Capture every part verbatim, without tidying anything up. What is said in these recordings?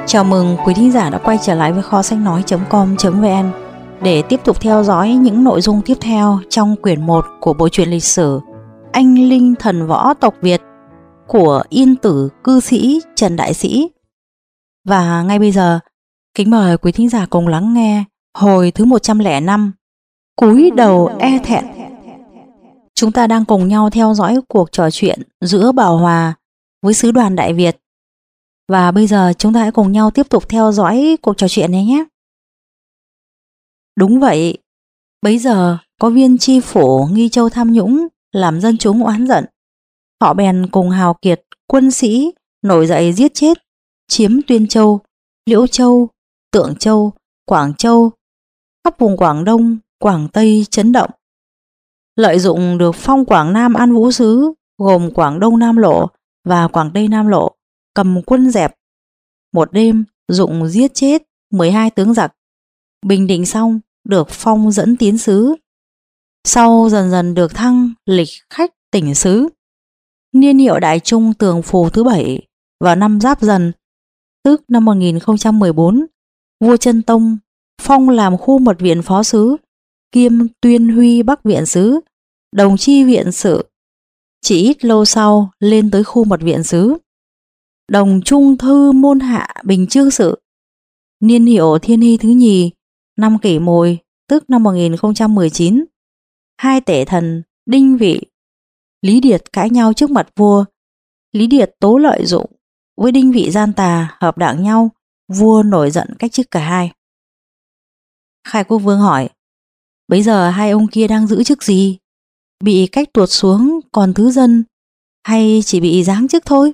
Chào mừng quý thính giả đã quay trở lại với kho sách nói chấm com chấm vn để tiếp tục theo dõi những nội dung tiếp theo trong quyển một của bộ truyện lịch sử Anh Linh Thần Võ Tộc Việt của yên tử cư sĩ Trần Đại Sĩ. Và ngay bây giờ, kính mời quý thính giả cùng lắng nghe hồi thứ một trăm lẻ năm, Cúi đầu e thẹn. Chúng ta đang cùng nhau theo dõi cuộc trò chuyện giữa Bảo Hòa với sứ đoàn Đại Việt. Và bây giờ chúng ta hãy cùng nhau tiếp tục theo dõi cuộc trò chuyện này nhé. Đúng vậy, bấy giờ có viên tri phủ Nghi Châu tham nhũng làm dân chúng oán giận. Họ bèn cùng hào kiệt, quân sĩ nổi dậy giết chết, chiếm Tuyên Châu, Liễu Châu, Tượng Châu, Quảng Châu, khắp vùng Quảng Đông, Quảng Tây chấn động. Lợi dụng được phong Quảng Nam An Vũ Sứ gồm Quảng Đông Nam Lộ và Quảng Tây Nam Lộ cầm quân dẹp, một đêm dụng giết chết mười hai tướng giặc. Bình định xong được phong dẫn tiến sứ, sau dần dần được thăng lịch khách tỉnh sứ. Niên hiệu Đại Trung Tường Phù thứ bảy vào năm Giáp Dần, tức năm một nghìn không trăm mười bốn, vua Chân Tông phong làm khu mật viện phó sứ, kiêm Tuyên Huy Bắc viện sứ, đồng chi viện sự. Chỉ ít lâu sau lên tới khu mật viện sứ, đồng trung thư môn hạ bình chương sự. Niên hiệu Thiên Hy thứ nhì, năm Kỷ Mùi, tức năm một nghìn không trăm mười chín, hai tể thần Đinh Vị, Lý Điệt cãi nhau trước mặt vua. Lý Điệt tố lợi dụng với Đinh Vị gian tà, hợp đảng nhau. Vua nổi giận cách chức cả hai. Khai Quốc Vương hỏi: bấy giờ hai ông kia đang giữ chức gì? Bị cách tuột xuống còn thứ dân, hay chỉ bị giáng chức thôi?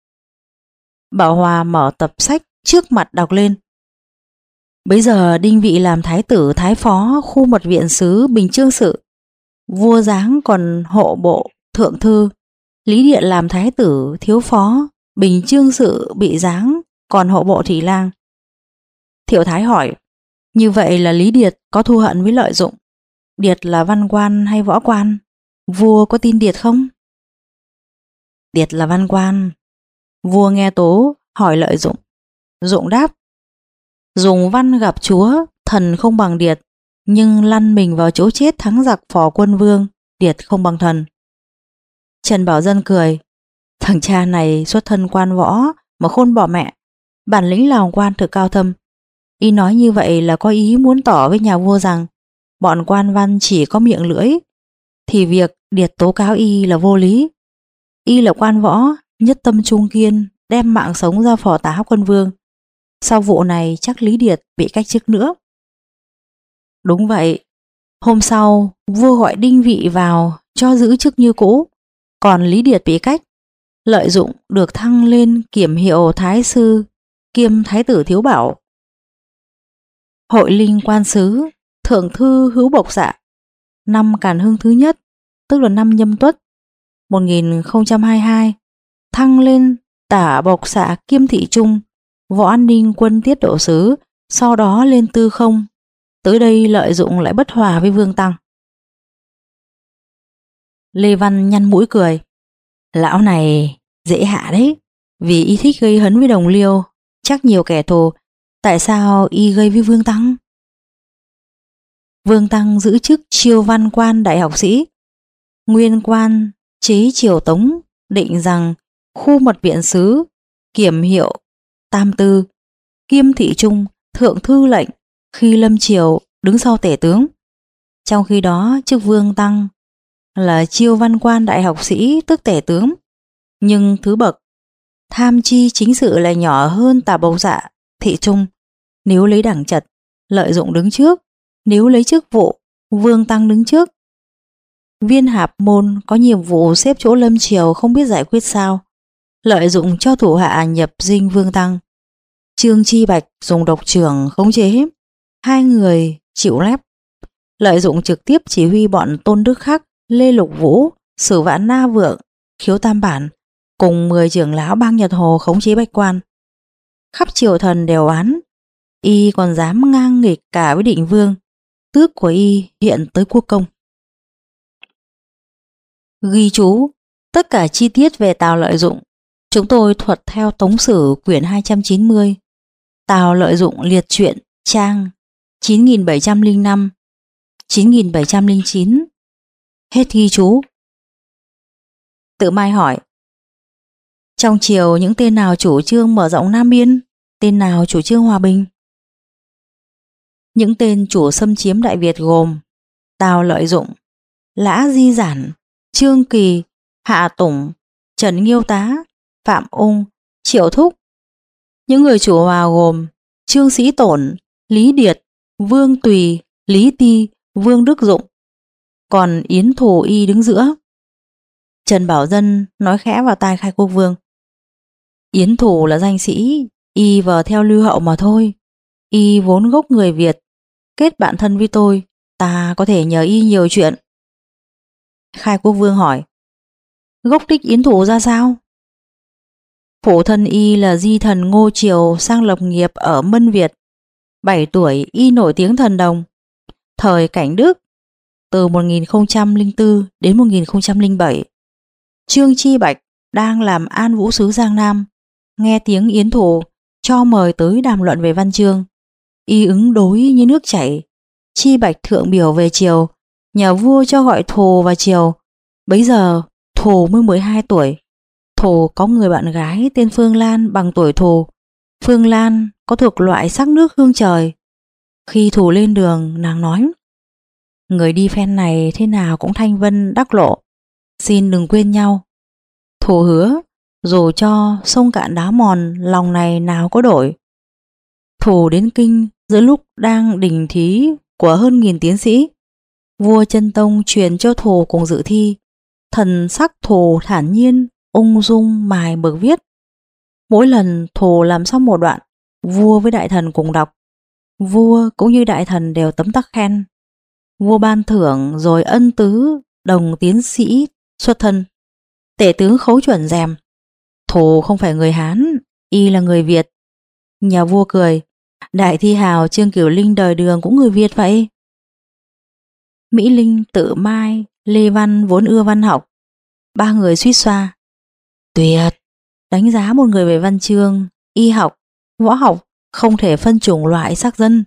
Bảo Hòa mở tập sách trước mặt đọc lên: bấy giờ Đinh Vị làm thái tử thái phó khu mật viện sứ bình chương sự, vua giáng còn hộ bộ thượng thư. Lý Điện làm thái tử thiếu phó bình chương sự, bị giáng còn hộ bộ thị lang. Thiệu Thái hỏi: như vậy là Lý Điệt có thù hận với Lợi Dụng? Điệt là văn quan hay võ quan? Vua có tin Điệt không? Điệt là văn quan. Vua nghe tố hỏi Lợi Dụng. Dụng đáp: dùng văn gặp chúa, thần không bằng Điệt, nhưng lăn mình vào chỗ chết thắng giặc phò quân vương, Điệt không bằng thần. Trần Bảo Dân cười: thằng cha này xuất thân quan võ mà khôn bỏ mẹ, bản lĩnh làm quan thực cao thâm. Y nói như vậy là có ý muốn tỏ với nhà vua rằng bọn quan văn chỉ có miệng lưỡi, thì việc Điệt tố cáo y là vô lý. Y là quan võ, nhất tâm trung kiên, đem mạng sống ra phò tá quân vương. Sau vụ này chắc Lý Điệt bị cách chức nữa. Đúng vậy. Hôm sau vua gọi Đinh Vị vào cho giữ chức như cũ, còn Lý Điệt bị cách. Lợi Dụng được thăng lên kiểm hiệu thái sư kiêm thái tử thiếu bảo. Hội linh quan sứ thượng thư Hữu Bộc Dạ, năm Càn Hưng thứ nhất, tức là năm Nhâm Tuất một nghìn không trăm hai mươi hai, thăng lên tả Bộc Dạ kiêm thị trung, võ an ninh quân tiết độ sứ, sau đó lên tư không. Tới đây Lợi Dụng lại bất hòa với Vương Tăng. Lê Văn nhăn mũi cười: lão này dễ hạ đấy, vì y thích gây hấn với đồng liêu, chắc nhiều kẻ thù. Tại sao y gây với Vương Tăng? Vương Tăng giữ chức chiêu văn quan đại học sĩ. Nguyên quan chế triều Tống định rằng khu mật viện sứ, kiểm hiệu tam tư, kiêm thị trung, thượng thư lệnh khi lâm triều đứng sau tể tướng. Trong khi đó chức Vương Tăng là chiêu văn quan đại học sĩ, tức tể tướng, nhưng thứ bậc tham chi chính sự lại nhỏ hơn tả Bộc Dạ thị trung. Nếu lấy đẳng trật, Lợi Dụng đứng trước; nếu lấy chức vụ, Vương Tăng đứng trước. Viên Hạp Môn có nhiệm vụ xếp chỗ lâm triều không biết giải quyết sao, Lợi Dụng cho thủ hạ nhập dinh Vương Tăng. Trương Chi Bạch dùng độc trưởng khống chế, hai người chịu lép. Lợi Dụng trực tiếp chỉ huy bọn Tôn Đức Khắc, Lê Lục Vũ, Sử Vạn Na Vượng, Khiếu Tam Bản cùng mười trưởng lão bang Nhật Hồ khống chế Bách Quan. Khắp triều thần đều oán, y còn dám ngang nghịch cả với Định Vương, tước của y hiện tới quốc công. Ghi chú: tất cả chi tiết về Tào Lợi Dụng chúng tôi thuật theo Tống Sử quyển hai trăm chín mươi. Tào Lợi Dụng liệt truyện trang chín nghìn bảy trăm lẻ năm, chín nghìn bảy trăm lẻ chín. Hết ghi chú. Tự Mai hỏi: trong triều những tên nào chủ trương mở rộng Nam Biên, tên nào chủ trương hòa bình? Những tên chủ xâm chiếm Đại Việt gồm Tào Lợi Dụng, Lã Di Giản, Trương Kỳ, Hạ Tùng, Trần Nghiêu Tá, Phạm Ung, Triệu Thúc. Những người chủ hòa gồm Trương Sĩ Tổn, Lý Điệt, Vương Tùy, Lý Ti, Vương Đức Dụng. Còn Yến Thù Y đứng giữa. Trần Bảo Dân nói khẽ vào tai Khai Quốc Vương: Yến Thù là danh sĩ, y vờ theo Lưu Hậu mà thôi. Y vốn gốc người Việt, kết bạn thân với tôi, ta có thể nhờ y nhiều chuyện. Khai Quốc Vương hỏi: gốc tích Yến Thù ra sao? Phụ thân y là di thần Ngô Triều sang lập nghiệp ở Mân Việt. Bảy tuổi y nổi tiếng thần đồng. Thời Cảnh Đức, từ một nghìn không trăm lẻ bốn đến một nghìn không trăm lẻ bảy, Trương Chi Bạch đang làm An Vũ sứ Giang Nam, nghe tiếng Yến Thù cho mời tới đàm luận về văn chương. Y ứng đối như nước chảy. Chi Bạch thượng biểu về triều, nhà vua cho gọi Thù vào triều. Bấy giờ Thù mới mười hai tuổi. Thù có người bạn gái tên Phương Lan bằng tuổi Thù. Phương Lan có thuộc loại sắc nước hương trời. Khi Thù lên đường, nàng nói: người đi phen này thế nào cũng thanh vân đắc lộ, xin đừng quên nhau. Thù hứa dù cho sông cạn đá mòn, lòng này nào có đổi. Thù đến kinh giữa lúc đang đình thí của hơn nghìn tiến sĩ. Vua Chân Tông truyền cho Thù cùng dự thi. Thần sắc Thù thản nhiên, ung dung mài mực viết. Mỗi lần Thù làm xong một đoạn, vua với đại thần cùng đọc. Vua cũng như đại thần đều tấm tắc khen. Vua ban thưởng rồi ân tứ đồng tiến sĩ xuất thân. Tể tướng Khấu Chuẩn rèm: Thù không phải người Hán, y là người Việt. Nhà vua cười: đại thi hào Trương Cửu Linh đời Đường cũng người Việt vậy. Mỹ Linh, Tự Mai, Lê Văn vốn ưa văn học. Ba người suýt xoa: tuyệt, đánh giá một người về văn chương, y học, võ học không thể phân chủng loại sắc dân.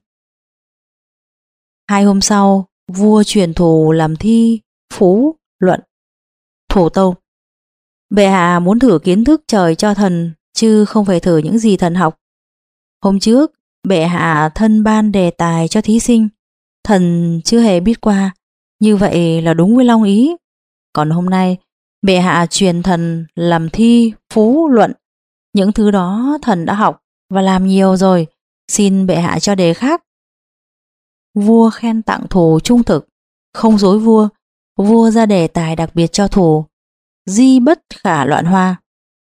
Hai hôm sau, vua truyền Thù làm thi phú luận. Thù tâu: bệ hạ muốn thử kiến thức trời cho thần, chứ không phải thử những gì thần học. Hôm trước bệ hạ thân ban đề tài cho thí sinh, thần chưa hề biết qua, như vậy là đúng với long ý. Còn hôm nay bệ hạ truyền thần làm thi phú luận, những thứ đó thần đã học và làm nhiều rồi, xin bệ hạ cho đề khác. Vua khen tặng Thù trung thực, không dối vua. Vua ra đề tài đặc biệt cho Thù: di bất khả loạn hoa.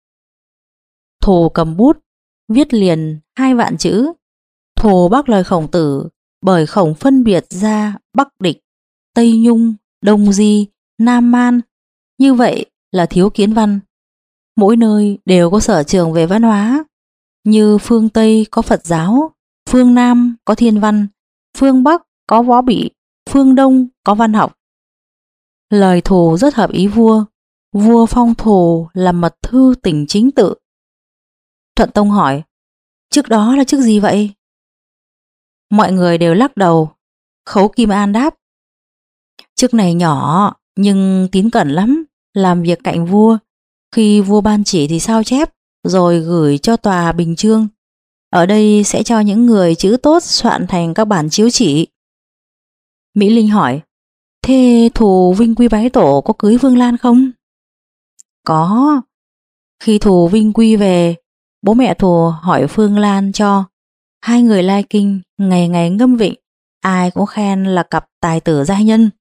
Thù cầm bút viết liền hai vạn chữ. Thù bắc lời Khổng Tử, bởi Khổng phân biệt ra Bắc Địch, Tây Nhung, Đông Di, Nam Man. Như vậy là thiếu kiến văn. Mỗi nơi đều có sở trường về văn hóa. Như phương Tây có Phật giáo, phương Nam có thiên văn, phương Bắc có võ bị, phương Đông có văn học. Lời Thù rất hợp ý vua. Vua phong Thù làm mật thư tỉnh chính tự. Thuận Tông hỏi: chức đó là chức gì vậy? Mọi người đều lắc đầu. Khấu Kim An đáp: chức này nhỏ nhưng tín cẩn lắm, làm việc cạnh vua. Khi vua ban chỉ thì sao chép, rồi gửi cho tòa bình chương. Ở đây sẽ cho những người chữ tốt soạn thành các bản chiếu chỉ. Mỹ Linh hỏi: thế Thù vinh quy bái tổ có cưới Vương Lan không? Có. Khi Thù vinh quy về, bố mẹ Thù hỏi Phương Lan cho. Hai người lai kinh, ngày ngày ngâm vịnh, ai cũng khen là cặp tài tử giai nhân.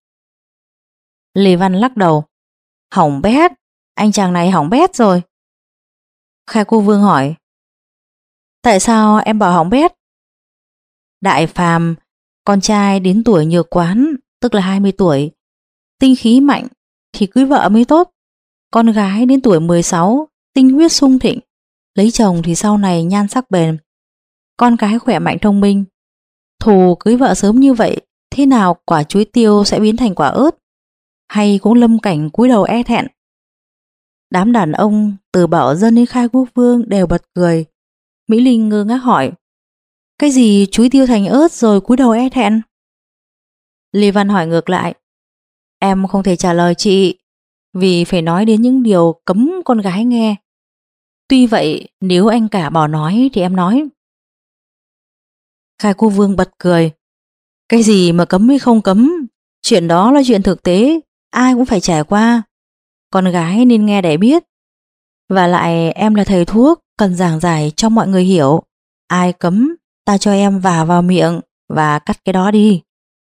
Lê Văn lắc đầu: hỏng bét, anh chàng này hỏng bét rồi. Khai Quốc Vương hỏi: tại sao em bảo hỏng bét? Đại phàm, con trai đến tuổi nhược quán, tức là hai mươi tuổi, tinh khí mạnh thì cưới vợ mới tốt. Con gái đến tuổi mười sáu, tinh huyết sung thịnh, lấy chồng thì sau này nhan sắc bền. Con cái khỏe mạnh thông minh. Thù cưới vợ sớm như vậy, thế nào quả chuối tiêu sẽ biến thành quả ớt? Hay cũng lâm cảnh cúi đầu e thẹn? Đám đàn ông từ Bảo Dân đến Khai Quốc Vương đều bật cười. Mỹ Linh ngơ ngác hỏi: Cái gì chúi tiêu thành ớt rồi cúi đầu e thẹn? Lê Văn hỏi ngược lại. Em không thể trả lời chị, vì phải nói đến những điều cấm con gái nghe. Tuy vậy, nếu anh cả bỏ nói thì em nói. Khai Cô Vương bật cười. Cái gì mà cấm hay không cấm? Chuyện đó là chuyện thực tế, ai cũng phải trải qua. Con gái nên nghe để biết. Và lại em là thầy thuốc, cần giảng giải cho mọi người hiểu. Ai cấm, ta cho em vả vào miệng và cắt cái đó đi.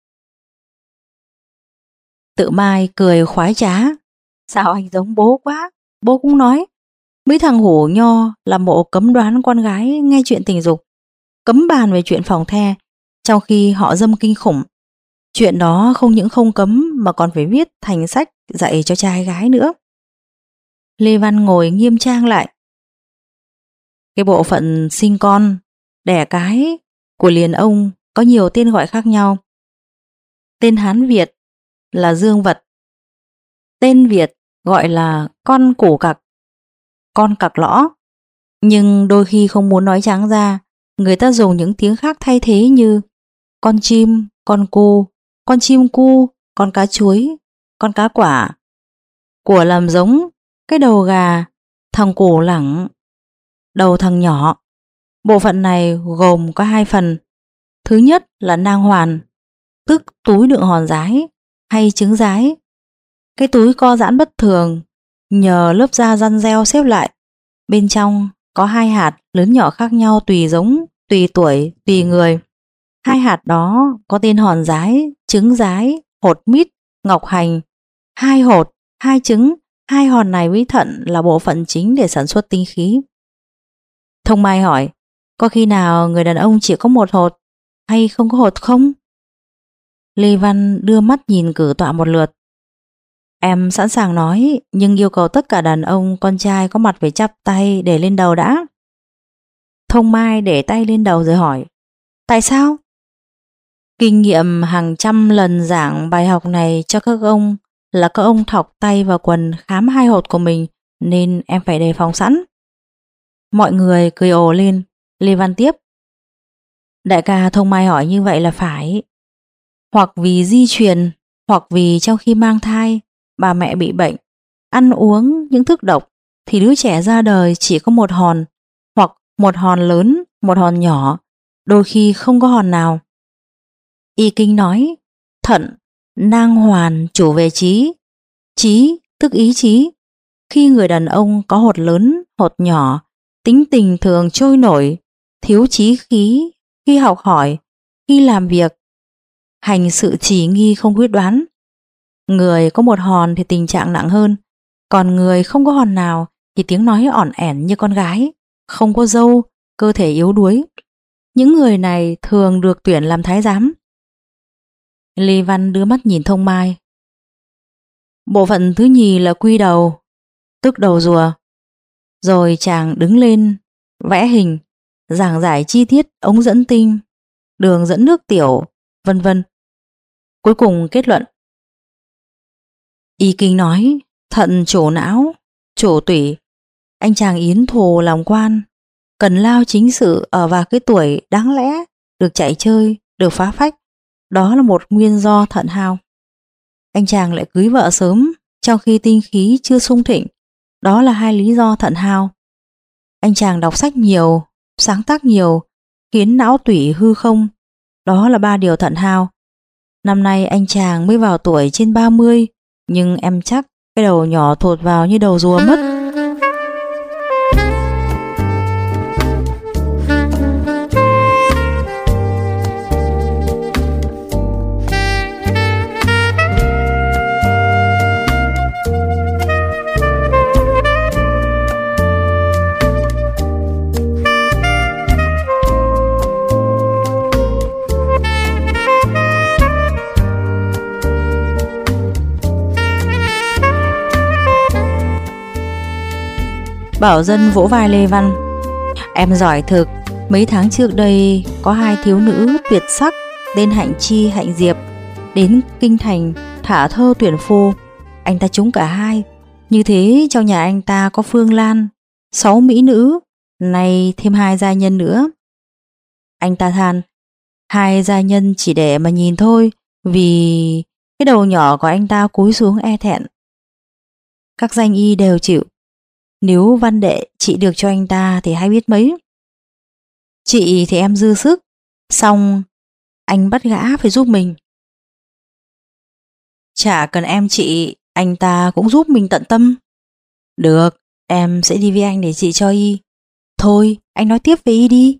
Tự Mai cười khoái trá. Sao anh giống bố quá? Bố cũng nói. Mấy thằng hổ nho làm bộ cấm đoán con gái nghe chuyện tình dục, cấm bàn về chuyện phòng the, trong khi họ dâm kinh khủng. Chuyện đó không những không cấm mà còn phải viết thành sách dạy cho trai gái nữa. Lê Văn ngồi nghiêm trang lại. Cái bộ phận sinh con, đẻ cái của liền ông có nhiều tên gọi khác nhau. Tên Hán Việt là dương vật. Tên Việt gọi là con củ cặc, con cặc lõ. Nhưng đôi khi không muốn nói trắng ra, người ta dùng những tiếng khác thay thế như con chim, con cu, con chim cu, con cá chuối, con cá quả. Của làm giống cái đầu gà, thằng củ lẳng, đầu thằng nhỏ. Bộ phận này gồm có hai phần. Thứ nhất là nang hoàn, tức túi đựng hòn giái hay trứng giái. Cái túi co giãn bất thường nhờ lớp da răn reo xếp lại. Bên trong có hai hạt lớn nhỏ khác nhau tùy giống, tùy tuổi, tùy người. Hai hạt đó có tên hòn giái, trứng giái, hột mít, ngọc hành. Hai hột, hai trứng, hai hòn này với thận là bộ phận chính để sản xuất tinh khí. Thông Mai hỏi, có khi nào người đàn ông chỉ có một hột hay không có hột không? Lê Văn đưa mắt nhìn cử tọa một lượt. Em sẵn sàng nói, nhưng yêu cầu tất cả đàn ông con trai có mặt phải chắp tay để lên đầu đã. Thông Mai để tay lên đầu rồi hỏi, tại sao? Kinh nghiệm hàng trăm lần giảng bài học này cho các ông là các ông thọc tay vào quần khám hai hột của mình, nên em phải đề phòng sẵn. Mọi người cười ồ lên. Lê Văn tiếp, đại ca Thông Mai hỏi như vậy là phải. Hoặc vì di truyền, hoặc vì trong khi mang thai bà mẹ bị bệnh, ăn uống những thức độc, thì đứa trẻ ra đời chỉ có một hòn, hoặc một hòn lớn, một hòn nhỏ, đôi khi không có hòn nào. Y Kinh nói, thận, nang hoàn chủ về trí, trí tức ý chí. Khi người đàn ông có hột lớn, hột nhỏ, tính tình thường trôi nổi, thiếu chí khí khi học hỏi, khi làm việc, hành sự chỉ nghi không quyết đoán. Người có một hòn thì tình trạng nặng hơn, còn người không có hòn nào thì tiếng nói ỏn ẻn như con gái, không có râu, cơ thể yếu đuối. Những người này thường được tuyển làm thái giám. Lê Văn đưa mắt nhìn Thông Mai. Bộ phận thứ nhì là quy đầu, tức đầu rùa. Rồi chàng đứng lên, vẽ hình, giảng giải chi tiết ống dẫn tinh, đường dẫn nước tiểu, vân vân. Cuối cùng kết luận. Y Kinh nói, thận chủ não, chủ tủy. Anh chàng yến thù làm quan, cần lao chính sự ở vào cái tuổi đáng lẽ được chạy chơi, được phá phách. Đó là một nguyên do thận hao. Anh chàng lại cưới vợ sớm trong khi tinh khí chưa sung thịnh. Đó là hai lý do thận hao. Anh chàng đọc sách nhiều, sáng tác nhiều, khiến não tủy hư không. Đó là ba điều thận hao. Năm nay anh chàng mới vào tuổi trên ba mươi, nhưng em chắc cái đầu nhỏ thụt vào như đầu rùa mất. Bảo Dân vỗ vai Lê Văn. Em giỏi thực. Mấy tháng trước đây có hai thiếu nữ tuyệt sắc tên Hạnh Chi, Hạnh Diệp đến kinh thành thả thơ tuyển phu. Anh ta trúng cả hai. Như thế trong nhà anh ta có Phương Lan, sáu mỹ nữ, nay thêm hai gia nhân nữa. Anh ta than, hai gia nhân chỉ để mà nhìn thôi, vì cái đầu nhỏ của anh ta cúi xuống e thẹn. Các danh y đều chịu. Nếu văn đệ trị được cho anh ta thì hay biết mấy. Chị thì em dư sức, xong anh bắt gã phải giúp mình. Chả cần em trị, anh ta cũng giúp mình tận tâm. Được, em sẽ đi với anh để trị cho y. Thôi, anh nói tiếp về y đi.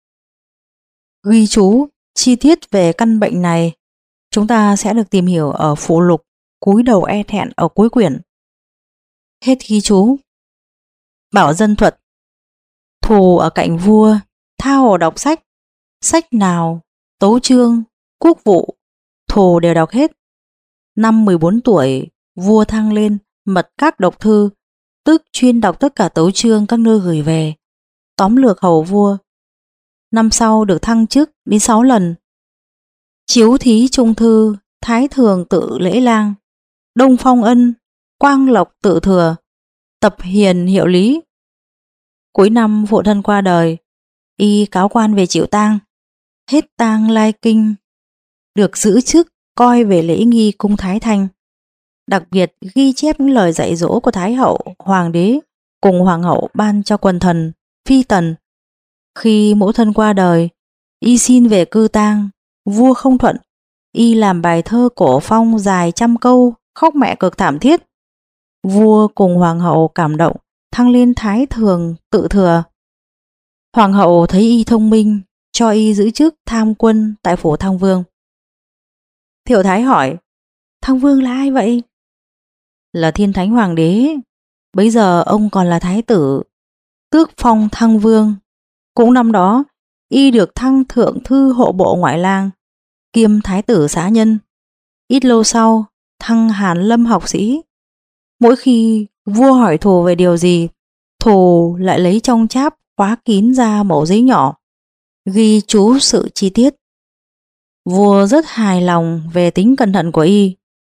Ghi chú chi tiết về căn bệnh này chúng ta sẽ được tìm hiểu ở phụ lục cúi đầu e thẹn ở cuối quyển. Hết ghi chú. Bảo dân thuật. Thù ở cạnh vua, tha hồ đọc sách. Sách nào, tấu chương, quốc vụ, Thù đều đọc hết. Năm mười bốn tuổi, vua thăng lên mật các độc thư, tức chuyên đọc tất cả tấu chương các nơi gửi về. Tóm lược hầu vua. Năm sau được thăng chức đến sáu lần. Chiếu thí trung thư, thái thường tự lễ lang, đông phong ân, quang lộc tự thừa, tập hiền hiệu lý. Cuối năm phụ thân qua đời, y cáo quan về chịu tang. Hết tang lai kinh, được giữ chức coi về lễ nghi cung thái thanh. Đặc biệt ghi chép những lời dạy dỗ của thái hậu, hoàng đế cùng hoàng hậu ban cho quần thần, phi tần. Khi mẫu thân qua đời, y xin về cư tang, vua không thuận. Y làm bài thơ cổ phong dài trăm câu, khóc mẹ cực thảm thiết. Vua cùng hoàng hậu cảm động, thăng lên thái thường tự thừa. Hoàng hậu thấy y thông minh, cho y giữ chức tham quân tại phủ Thăng Vương. Thiệu Thái hỏi, Thăng Vương là ai vậy? Là thiên thánh hoàng đế. Bấy giờ ông còn là thái tử, tước phong Thăng Vương. Cũng năm đó, y được thăng thượng thư hộ bộ ngoại lang, kiêm thái tử xá nhân. Ít lâu sau, thăng Hàn Lâm học sĩ. Mỗi khi vua hỏi Thù về điều gì, Thù lại lấy trong cháp khóa kín ra mẩu giấy nhỏ, ghi chú sự chi tiết. Vua rất hài lòng về tính cẩn thận của y.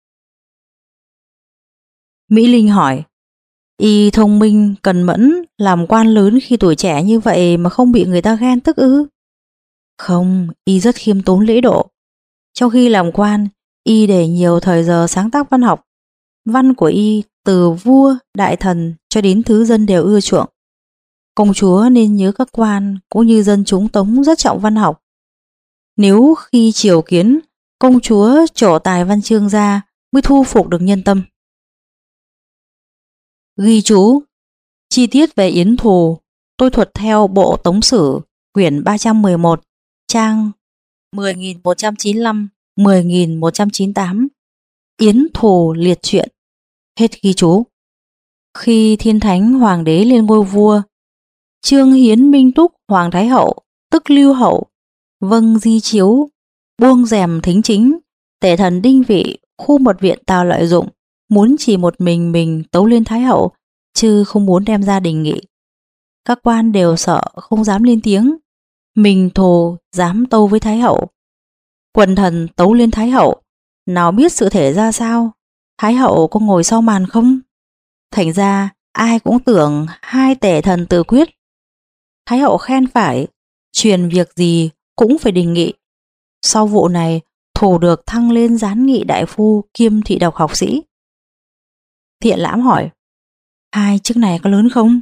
Mỹ Linh hỏi, y thông minh, cần mẫn, làm quan lớn khi tuổi trẻ như vậy mà không bị người ta ghen tức ư? Không, y rất khiêm tốn lễ độ. Trong khi làm quan, y để nhiều thời giờ sáng tác văn học. Văn của y từ vua, đại thần cho đến thứ dân đều ưa chuộng. Công chúa nên nhớ các quan cũng như dân chúng Tống rất trọng văn học. Nếu khi triều kiến, công chúa trổ tài văn chương ra mới thu phục được nhân tâm. Ghi chú chi tiết về Yến Thù tôi thuật theo bộ Tống Sử quyển ba trăm mười một, trang mười nghìn một trăm chín mươi lăm đến mười nghìn một trăm chín mươi tám. Yến Thù liệt truyện. Hết ghi chú. Khi thiên thánh hoàng đế lên ngôi vua, Trương Hiến Minh Túc hoàng thái hậu tức Lưu hậu vâng di chiếu, buông rèm thính chính. Tể thần Đinh Vị khu mật viện Tào lợi dụng, muốn chỉ một mình mình tấu lên thái hậu, chứ không muốn đem ra đình nghị. Các quan đều sợ không dám lên tiếng. Mình Thù dám tâu với thái hậu. Quần thần tấu lên thái hậu, nào biết sự thể ra sao, thái hậu có ngồi sau màn không? Thành ra ai cũng tưởng hai tể thần tự quyết. Thái hậu khen phải, truyền việc gì cũng phải đình nghị. Sau vụ này, Thù được thăng lên gián nghị đại phu kiêm thị đọc học sĩ. Thiện Lãm hỏi, hai chức này có lớn không?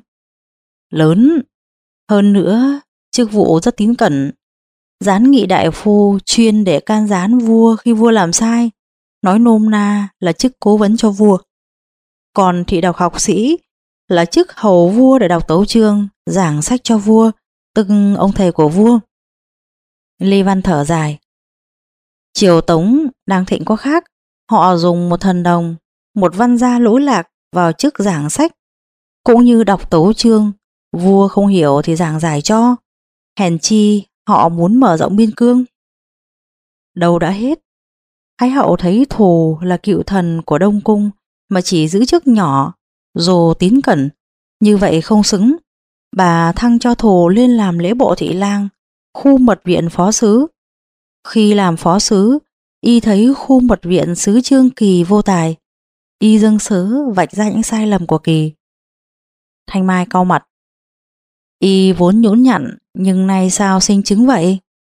Lớn. Hơn nữa, chức vụ rất tín cẩn. Gián nghị đại phu chuyên để can gián vua khi vua làm sai, nói nôm na là chức cố vấn cho vua. Còn thị đọc học sĩ là chức hầu vua để đọc tấu chương, giảng sách cho vua, tức ông thầy của vua. Lê Văn thở dài. Triều Tống đang thịnh có khác, họ dùng một thần đồng, một văn gia lỗi lạc vào chức giảng sách, cũng như đọc tấu chương, vua không hiểu thì giảng giải cho. Hèn chi họ muốn mở rộng biên cương. Đâu đã hết. Thái hậu thấy Thù là cựu thần của Đông Cung mà chỉ giữ chức nhỏ, dù tín cẩn, như vậy không xứng. Bà thăng cho Thù lên làm lễ bộ thị lang, khu mật viện phó sứ. Khi làm phó sứ, y thấy khu mật viện sứ Trương Kỳ vô tài, y dâng sớ vạch ra những sai lầm của Kỳ. Thanh Mai cau mặt. Y vốn nhũn nhặn, nhưng nay sao sinh chứng vậy?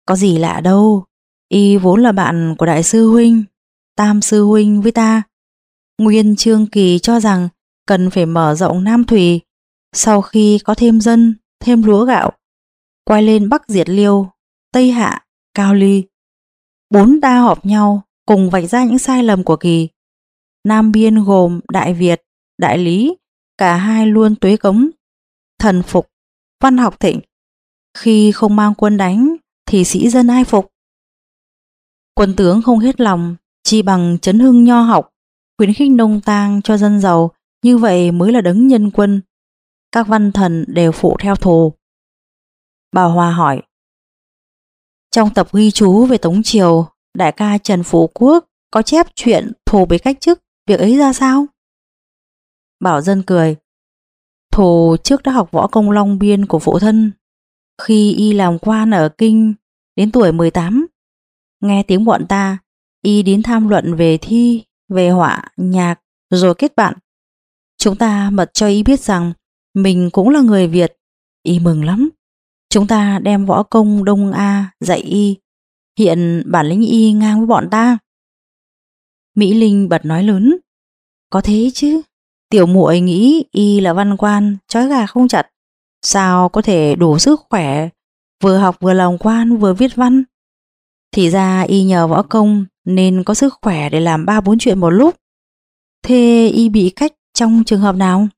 Có gì lạ đâu, y vốn là bạn của đại sư huynh, tam sư huynh với ta. Nguyên Chương Kỳ cho rằng cần phải mở rộng Nam Thùy, sau khi có thêm dân, thêm lúa gạo, quay lên Bắc diệt Liêu, Tây hạ, Cao Ly. Bốn ta họp nhau cùng vạch ra những sai lầm của Kỳ. Nam biên gồm Đại Việt, Đại Lý, cả hai luôn tuế cống, thần phục, văn học thịnh. Khi không mang quân đánh thì sĩ dân ai phục? Quân tướng không hết lòng, chi bằng chấn hưng nho học, khuyến khích nông tang cho dân giàu, như vậy mới là đấng nhân quân. Các văn thần đều phụ theo Thù. Bảo Hòa hỏi: trong tập ghi chú về Tống Triều, đại ca Trần Phú Quốc có chép chuyện Thù bị cách chức, việc ấy ra sao? Bảo Dân cười: Thù trước đã học võ công Long Biên của phụ thân. Khi y làm quan ở Kinh đến tuổi mười tám, nghe tiếng bọn ta, y đến tham luận về thi, về họa, nhạc, rồi kết bạn. Chúng ta mật cho y biết rằng mình cũng là người Việt. Y mừng lắm. Chúng ta đem võ công Đông A dạy y. Hiện bản lĩnh y ngang với bọn ta. Mỹ Linh bật nói lớn: có thế chứ, tiểu muội nghĩ y là văn quan, trói gà không chặt, sao có thể đủ sức khỏe vừa học vừa làm quan vừa viết văn. Thì ra y nhờ võ công nên có sức khỏe để làm ba bốn chuyện một lúc. Thế y bị cách trong trường hợp nào?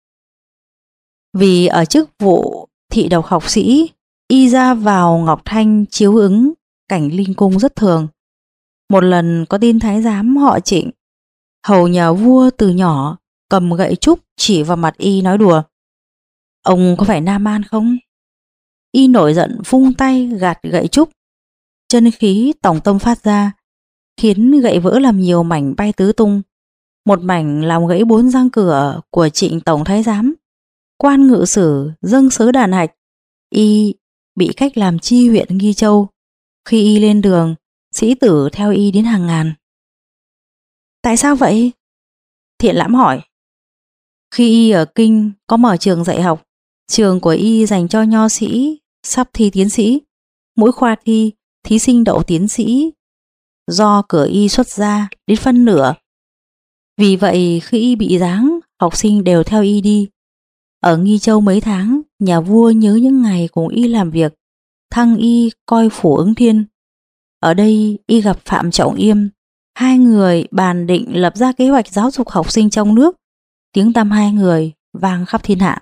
Vì ở chức vụ thị độc học sĩ, y ra vào Ngọc Thanh chiếu ứng cảnh linh cung rất thường. Một lần có tin thái giám họ Trịnh, hầu nhà vua từ nhỏ, cầm gậy trúc chỉ vào mặt y nói đùa: ông có phải Nam Man không? Y nổi giận vung tay gạt gậy trúc. Chân khí tổng tâm phát ra, khiến gậy vỡ làm nhiều mảnh bay tứ tung. Một mảnh làm gãy bốn răng cửa của Trịnh tổng thái giám. Quan ngự sử dâng sớ đàn hạch. Y bị cách làm chi huyện Nghi Châu. Khi y lên đường, sĩ tử theo y đến hàng ngàn. Tại sao vậy? Thiện Lãm hỏi. Khi y ở Kinh có mở trường dạy học, trường của y dành cho nho sĩ sắp thi tiến sĩ. Mỗi khoa thi, thí sinh đậu tiến sĩ do cửa y xuất ra đến phân nửa. Vì vậy khi y bị giáng, học sinh đều theo y đi. Ở Nghi Châu mấy tháng, nhà vua nhớ những ngày cùng y làm việc, thăng y coi phủ ứng thiên. Ở đây y gặp Phạm Trọng Yêm. Hai người bàn định lập ra kế hoạch giáo dục học sinh trong nước. Tiếng tăm hai người vang khắp thiên hạ.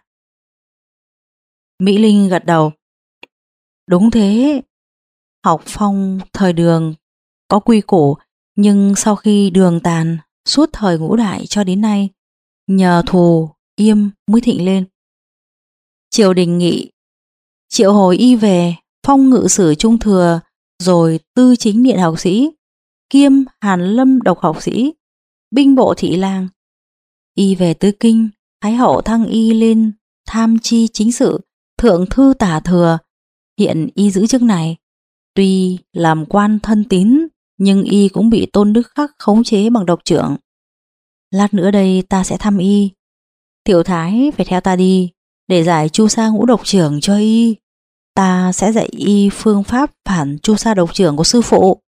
Mỹ Linh gật đầu. Đúng thế. Học phong thời Đường có quy củ, nhưng sau khi Đường tàn, suốt thời Ngũ Đại cho đến nay, nhờ Thù, Yêm mới thịnh lên. Triều đình nghị triệu hồi y về, phong ngự sử trung thừa, rồi tư chính điện học sĩ, kiêm Hàn Lâm độc học sĩ, binh bộ thị lang. Y về tứ Kinh, Thái hậu thăng y lên tham chi chính sự, thượng thư tả thừa. Hiện y giữ chức này. Tuy làm quan thân tín, nhưng y cũng bị Tôn Đức Khắc khống chế bằng độc trưởng. Lát nữa đây ta sẽ thăm y. Tiểu Thái phải theo ta đi để giải chu sa ngũ độc trưởng cho y. Ta sẽ dạy y phương pháp phản chu sa độc trưởng của sư phụ.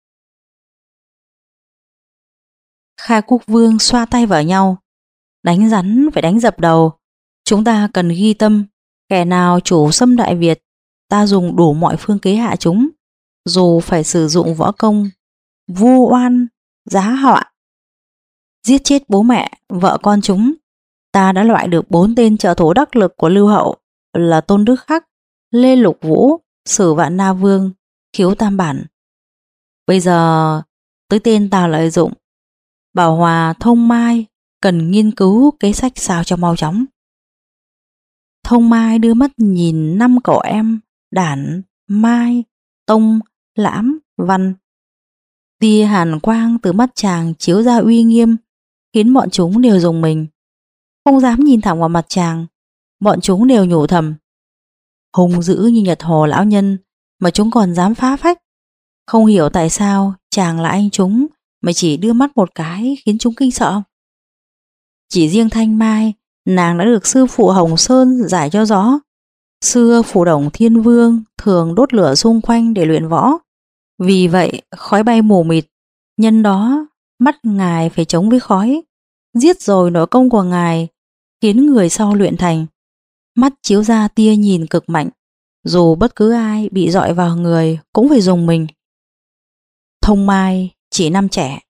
Khai Quốc Vương xoa tay vào nhau. Đánh rắn phải đánh dập đầu. Chúng ta cần ghi tâm, kẻ nào chủ xâm Đại Việt, ta dùng đủ mọi phương kế hạ chúng, dù phải sử dụng võ công, vu oan, giá họa, giết chết bố mẹ, vợ con chúng. Ta đã loại được bốn tên trợ thủ đắc lực của Lưu Hậu là Tôn Đức Khắc, Lê Lục Vũ, Sử Vạn Na Vương, Khiếu Tam Bản. Bây giờ tới tên ta lợi dụng. Bảo Hòa, Thông Mai cần nghiên cứu kế sách sao cho mau chóng. Thông Mai đưa mắt nhìn năm cậu em Đản, Mai, Tông, Lãm, Văn. Tia hàn quang từ mắt chàng chiếu ra uy nghiêm, khiến bọn chúng đều rùng mình. Không dám nhìn thẳng vào mặt chàng. Bọn chúng đều nhủ thầm: hung dữ như Nhật Hồ lão nhân mà chúng còn dám phá phách. Không hiểu tại sao chàng là anh chúng mà chỉ đưa mắt một cái khiến chúng kinh sợ. Chỉ riêng Thanh Mai, nàng đã được sư phụ Hồng Sơn giải cho rõ. Xưa phủ Đồng Thiên Vương thường đốt lửa xung quanh để luyện võ. Vì vậy khói bay mù mịt, nhân đó mắt ngài phải chống với khói, giết rồi nội công của ngài khiến người sau luyện thành. Mắt chiếu ra tia nhìn cực mạnh, dù bất cứ ai bị dọi vào người cũng phải dùng mình. Thông mai chỉ năm trẻ.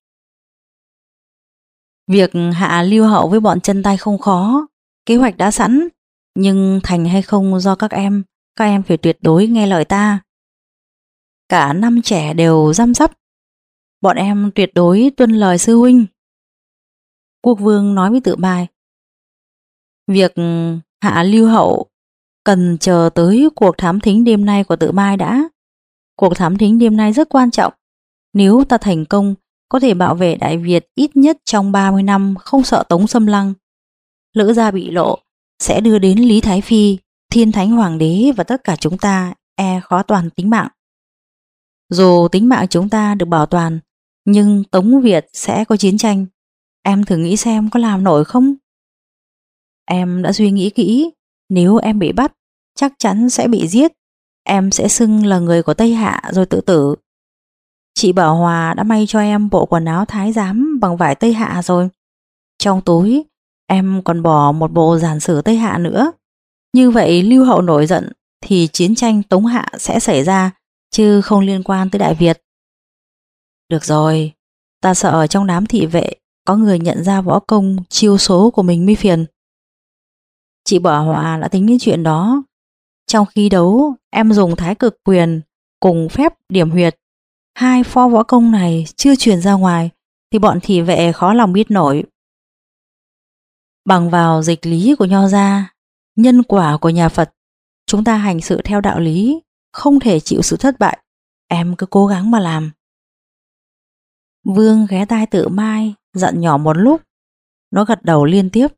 Việc hạ Lưu Hậu với bọn chân tay không khó, kế hoạch đã sẵn, nhưng thành hay không do các em, các em phải tuyệt đối nghe lời ta. Cả năm trẻ đều răm rắp, bọn em tuyệt đối tuân lời sư huynh. Quốc vương nói với Tự Mai, việc hạ Lưu Hậu cần chờ tới cuộc thám thính đêm nay của Tự Mai đã. Cuộc thám thính đêm nay rất quan trọng. Nếu ta thành công, có thể bảo vệ Đại Việt ít nhất trong ba mươi năm, không sợ Tống xâm lăng. Lỡ ra bị lộ, sẽ đưa đến Lý Thái Phi, Thiên Thánh Hoàng đế và tất cả chúng ta e khó toàn tính mạng. Dù tính mạng chúng ta được bảo toàn, nhưng Tống Việt sẽ có chiến tranh. Em thử nghĩ xem có làm nổi không? Em đã suy nghĩ kỹ, nếu em bị bắt, chắc chắn sẽ bị giết. Em sẽ xưng là người của Tây Hạ rồi tự tử. Chị Bảo Hòa đã may cho em bộ quần áo thái giám bằng vải Tây Hạ rồi. Trong túi, em còn bỏ một bộ giản sử Tây Hạ nữa. Như vậy Lưu Hậu nổi giận thì chiến tranh Tống Hạ sẽ xảy ra, chứ không liên quan tới Đại Việt. Được rồi, ta sợ trong đám thị vệ có người nhận ra võ công chiêu số của mình mới phiền. Chị Bảo Hòa đã tính đến chuyện đó. Trong khi đấu, em dùng Thái Cực Quyền cùng phép điểm huyệt. Hai pho võ công này chưa truyền ra ngoài thì bọn thị vệ khó lòng biết nổi. Bằng vào dịch lý của Nho gia, nhân quả của nhà Phật, chúng ta hành sự theo đạo lý, không thể chịu sự thất bại. Em cứ cố gắng mà làm. Vương ghé tai Tự Mai, dặn nhỏ một lúc. Nó gật đầu liên tiếp.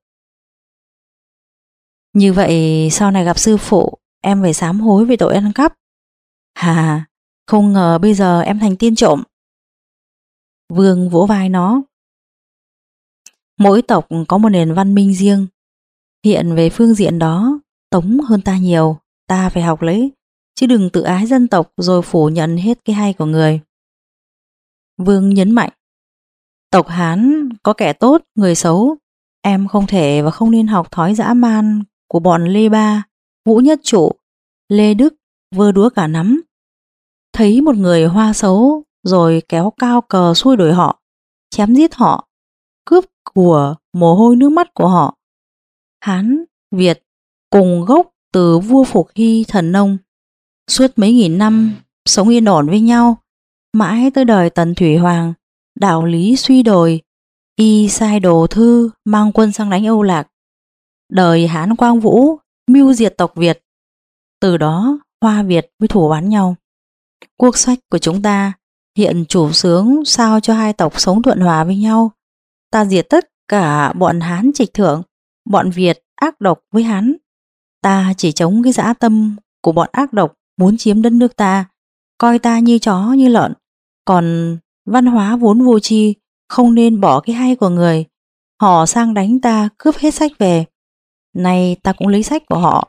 Như vậy sau này gặp sư phụ, em phải sám hối về tội ăn cắp. Hà, không ngờ bây giờ em thành tiên trộm. Vương vỗ vai nó. Mỗi tộc có một nền văn minh riêng. Hiện về phương diện đó, Tống hơn ta nhiều, ta phải học lấy, chứ đừng tự ái dân tộc rồi phủ nhận hết cái hay của người. Vương nhấn mạnh, tộc Hán có kẻ tốt, người xấu. Em không thể và không nên học thói dã man của bọn Lê Ba, Vũ Nhất Trụ, Lê Đức, vơ đúa cả nắm. Thấy một người hoa xấu rồi kéo cao cờ xua đuổi họ, chém giết họ, cướp của mồ hôi nước mắt của họ. Hán, Việt cùng gốc từ vua Phục Hy Thần Nông, suốt mấy nghìn năm sống yên ổn với nhau, mãi tới đời Tần Thủy Hoàng, đạo lý suy đồi, y sai đồ thư mang quân sang đánh Âu Lạc. Đời Hán Quang Vũ mưu diệt tộc Việt, từ đó Hoa Việt mới thù oán nhau. Quốc sách của chúng ta hiện chủ xướng sao cho hai tộc sống thuận hòa với nhau. Ta diệt tất cả bọn Hán trịch thượng, bọn Việt ác độc với Hán. Ta chỉ chống cái dã tâm của bọn ác độc muốn chiếm đất nước ta, coi ta như chó như lợn. Còn văn hóa vốn vô tri, không nên bỏ cái hay của người. Họ sang đánh ta, cướp hết sách về. Nay ta cũng lấy sách của họ.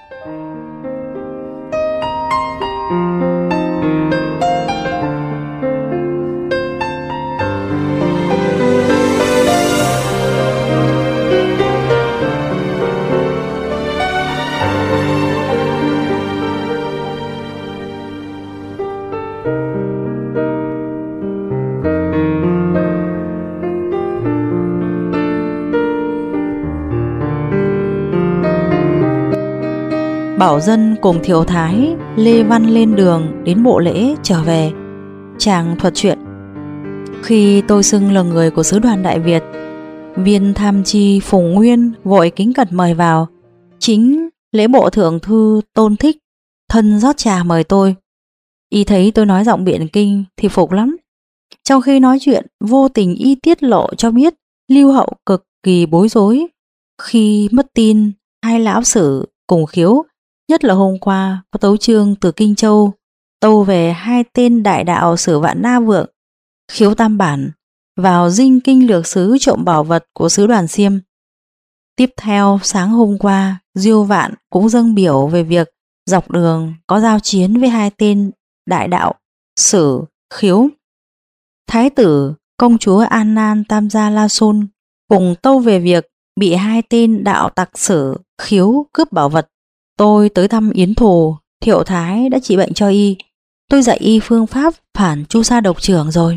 Bảo Dân cùng Thiều Thái, Lê Văn lên đường đến bộ lễ trở về. Chàng thuật chuyện. Khi tôi xưng là người của sứ đoàn Đại Việt, viên tham chi Phùng Nguyên vội kính cẩn mời vào. Chính lễ bộ thượng thư Tôn Thích thân rót trà mời tôi. Y thấy tôi nói giọng biện kinh thì phục lắm. Trong khi nói chuyện, vô tình y tiết lộ cho biết Lưu Hậu cực kỳ bối rối khi mất tin hai lão sử cùng Khiếu. Nhất là hôm qua có tấu chương từ Kinh Châu tâu về hai tên đại đạo Sử Vạn Na Vượng, Khiếu Tam Bản vào dinh kinh lược sứ trộm bảo vật của sứ đoàn Xiêm. Tiếp theo sáng hôm qua, Diêu Vạn cũng dâng biểu về việc dọc đường có giao chiến với hai tên đại đạo Sử Khiếu. Thái tử, công chúa An Nan Tam Gia La Xôn cùng tâu về việc bị hai tên đạo tặc sử Khiếu cướp bảo vật. Tôi tới thăm Yến Thù, Thiệu Thái đã trị bệnh cho y. Tôi dạy y phương pháp phản chu sa độc trưởng rồi.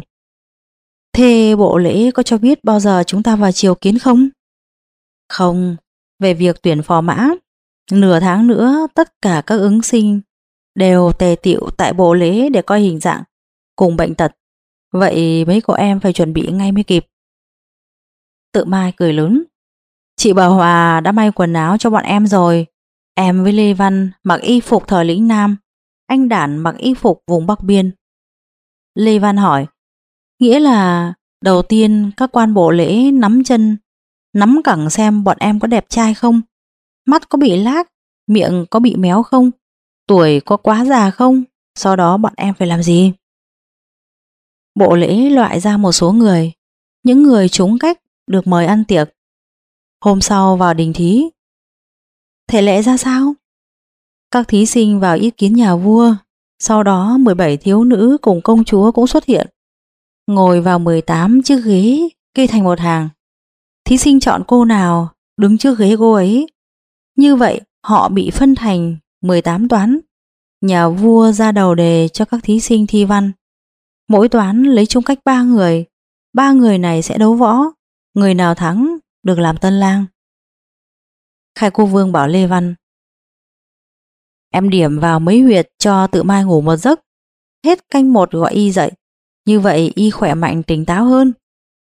Thế bộ lễ có cho biết bao giờ chúng ta vào triều kiến không? Không, về việc tuyển phò mã, nửa tháng nữa tất cả các ứng sinh đều tề tựu tại bộ lễ để coi hình dạng cùng bệnh tật. Vậy mấy cậu em phải chuẩn bị ngay mới kịp. Tự Mai cười lớn. Chị Bảo Hòa đã may quần áo cho bọn em rồi. Em với Lê Văn mặc y phục thời lĩnh Nam, anh Đản mặc y phục vùng Bắc Biên. Lê Văn hỏi, nghĩa là đầu tiên các quan bộ lễ nắm chân, nắm cẳng xem bọn em có đẹp trai không, mắt có bị lác, miệng có bị méo không, tuổi có quá già không, sau đó bọn em phải làm gì? Bộ lễ loại ra một số người, những người trúng cách được mời ăn tiệc. Hôm sau vào đình thí. Thể lệ ra sao? Các thí sinh vào ý kiến nhà vua, sau đó mười bảy thiếu nữ cùng công chúa cũng xuất hiện, ngồi vào mười tám chiếc ghế kê thành một hàng. Thí sinh chọn cô nào đứng trước ghế cô ấy. Như vậy họ bị phân thành mười tám toán. Nhà vua ra đầu đề cho các thí sinh thi văn. Mỗi toán lấy chung cách ba người. Ba người này sẽ đấu võ. Người nào thắng được làm tân lang. Khai Cô Vương bảo Lê Văn, em điểm vào mấy huyệt cho Tự Mai ngủ một giấc. Hết canh một gọi y dậy. Như vậy y khỏe mạnh tỉnh táo hơn.